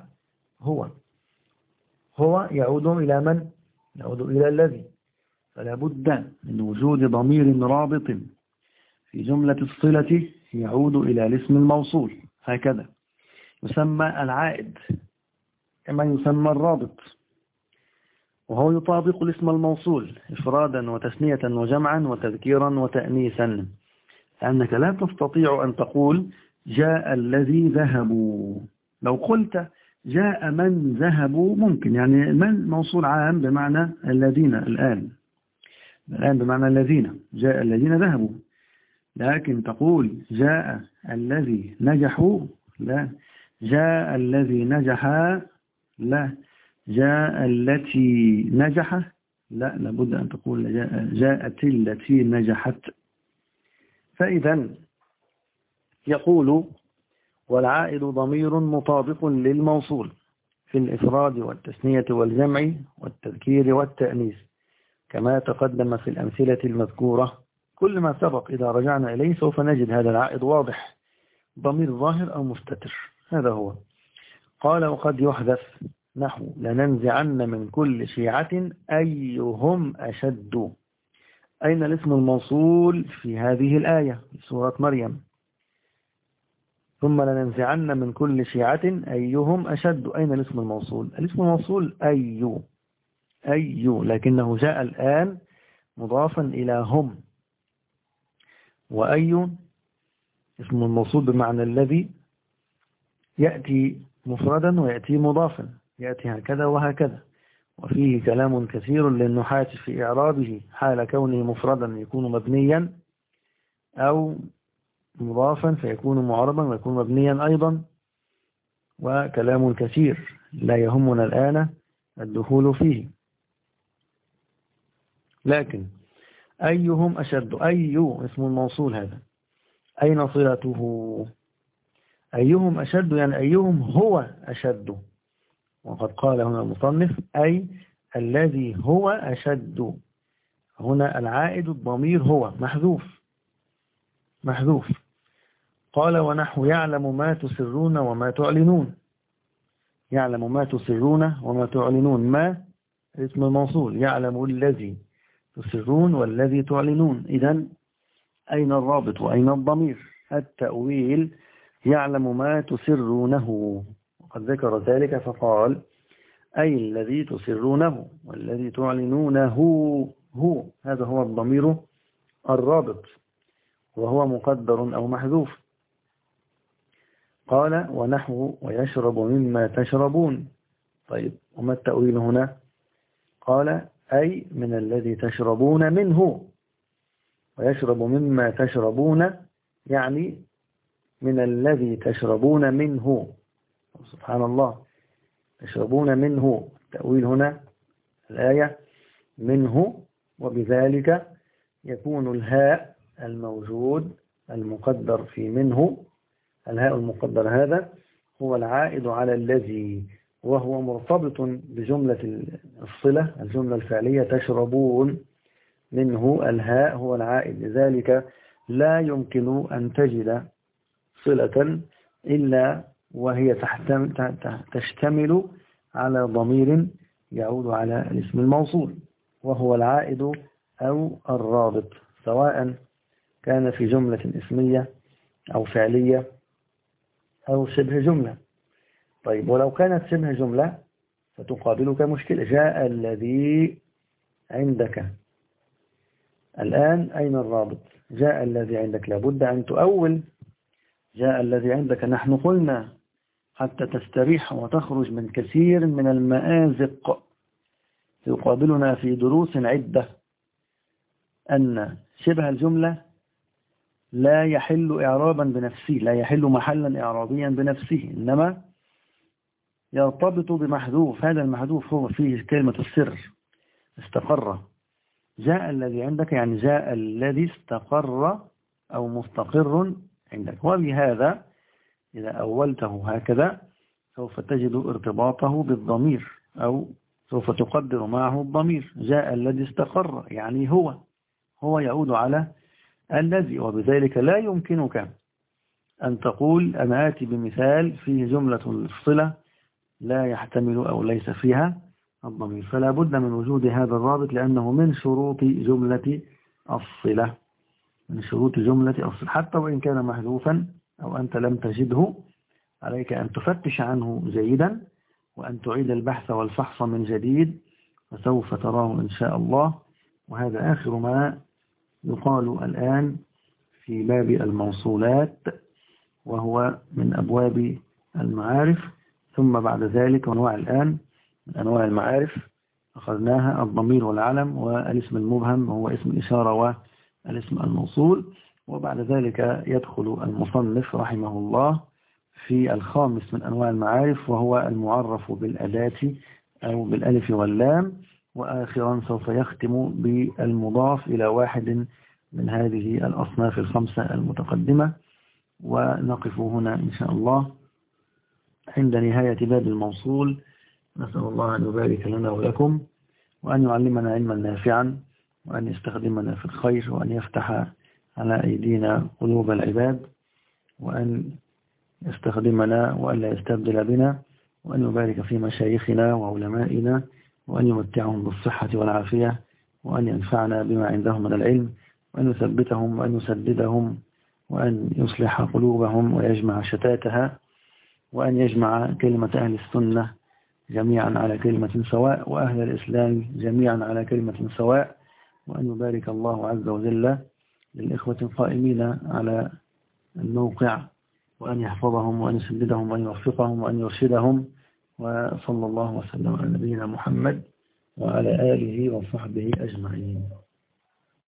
هو يعود إلى من؟ يعود إلى الذي. فلا بد من وجود ضمير رابط في جملة الصلة يعود إلى الاسم الموصول. هكذا يسمى العائد كما يسمى الرابط، وهو يطابق الاسم الموصول إفرادا وتثنية وجمعا وتذكيرا وتأنيثا. لأنك لا تستطيع أن تقول جاء الذي ذهبوا. لو قلت جاء من ذهبوا ممكن، يعني من موصول عام بمعنى الذين، الآن بمعنى الذين، جاء الذين ذهبوا. لكن تقول جاء الذي نجحوا، لا. جاء الذي نجح، لا. جاء التي نجح، لا. لابد أن تقول جاءت التي نجحت. فإذا يقول والعائد ضمير مطابق للموصول في الإفراد والتثنية والجمع والتذكير والتأنيث كما تقدم في الأمثلة المذكورة. كل ما سبق إذا رجعنا إليه سوف نجد هذا العائد واضح، ضمير ظاهر أو مستتر. هذا هو. قال وقد يحذف نحو لننزعن من كل شيعة أيهم أشد. أين الاسم الموصول في هذه الآية في سورة مريم؟ ثم لننزعن من كل شيعة أيهم أشد. أين الاسم الموصول؟ الاسم الموصول أي، لكنه جاء الآن مضافا إلى هم. وأي اسم الموصول بمعنى الذي يأتي مفردا ويأتي مضافا، يأتي هكذا وهكذا. وفيه كلام كثير للنحاة في إعرابه حال كونه مفردا يكون مبنيا، أو مضافا فيكون معربا ويكون مبنيا أيضا، وكلام كثير لا يهمنا الآن الدخول فيه. لكن أيهم أشد، أي اسم الموصول هذا أين صلته؟ أيهم أشد يعني أيهم هو أشد. وقد قال هنا المصنف أي الذي هو أشد. هنا العائد الضمير هو محذوف. قال ونحو يعلم ما تسرون وما تعلنون. يعلم ما تسرون وما تعلنون، ما اسم الموصول، يعلم الذي تسرون والذي تعلنون. إذن أين الرابط وأين الضمير؟ التأويل يعلم ما تسرونه، وقد ذكر ذلك فقال أي الذي تسرونه والذي تعلنونه هو. هذا هو الضمير الرابط وهو مقدر أو محذوف. قال ونحو ويشرب مما تشربون. طيب وما التأويل هنا؟ قال أي من الذي تشربون منه. ويشرب مما تشربون يعني من الذي تشربون منه. سبحان الله، تشربون منه. التأويل هنا الآية منه، وبذلك يكون الهاء الموجود المقدر في منه، الهاء المقدر هذا هو العائد على الذي، وهو مرتبط بجملة الصلة، الجملة الفعلية تشربون منه. الهاء هو العائد، لذلك لا يمكن أن تجد صلة إلا وهي تشتمل على ضمير يعود على الاسم الموصول، وهو العائد أو الرابط، سواء كان في جملة اسمية أو فعلية أو شبه جملة. طيب ولو كانت شبه جملة فتقابلك مشكلة. جاء الذي عندك. الآن أين الرابط؟ جاء الذي عندك، لابد أن تؤول جاء الذي عندك. نحن قلنا حتى تستريح وتخرج من كثير من المآزق يقابلنا في دروس عدة أن شبه الجملة لا يحل إعرابا بنفسه، لا يحل محلا إعرابيا بنفسه، إنما يرتبط بمحذوف. هذا المحذوف هو فيه كلمة السر استقر. جاء الذي عندك يعني جاء الذي استقر أو مستقر عندك. وبهذا إذا أولته هكذا سوف تجد ارتباطه بالضمير، أو سوف تقدر معه الضمير. جاء الذي استقر، يعني هو يعود على الذي، وبذلك لا يمكنك أن تقول أنا آتي بمثال فيه جملة الصلة لا يحتمل أو ليس فيها الضمير، فلا بد من وجود هذا الرابط، لأنه من شروط جملة الصلة، من شروط جملة الصلة. حتى وإن كان محذوفا أو أنت لم تجده، عليك أن تفتش عنه جيدا وأن تعيد البحث والفحص من جديد، فسوف تراه إن شاء الله. وهذا آخر ما يقال الآن في باب الموصولات، وهو من أبواب المعارف. ثم بعد ذلك أنواع الآن من أنواع المعارف أخذناها الضمير والعلم والاسم المبهم وهو اسم الإشارة والاسم الموصول. وبعد ذلك يدخل المصنف رحمه الله في الخامس من أنواع المعارف، وهو المعرف بالأداة أو بالألف واللام. وآخرا سوف يختم بالمضاف إلى واحد من هذه الأصناف الخمسة المتقدمة. ونقف هنا إن شاء الله عند نهاية باب الموصول. نسأل الله أن يبارك لنا ولكم، وأن يعلمنا علما نافعا، وأن يستخدمنا في الخير، وأن يفتح على أيدينا قلوب العباد، وأن يستخدمنا وأن لا يستبدل بنا، وأن يبارك في مشايخنا وعلمائنا، وأن يمتعهم بالصحة والعافية، وأن ينفعنا بما عندهم من العلم، وأن يثبتهم وأن يسددهم، وأن يصلح قلوبهم ويجمع شتاتها، وأن يجمع كلمة أهل السنة جميعا على كلمة سواء، وأهل الإسلام جميعا على كلمة سواء. وأن يبارك الله عز وجل للإخوة القائمين على الموقع، وأن يحفظهم وأن يسددهم وأن يوفقهم وأن يرشدهم. وصلى الله وسلم على نبينا محمد وعلى آله وصحبه أجمعين.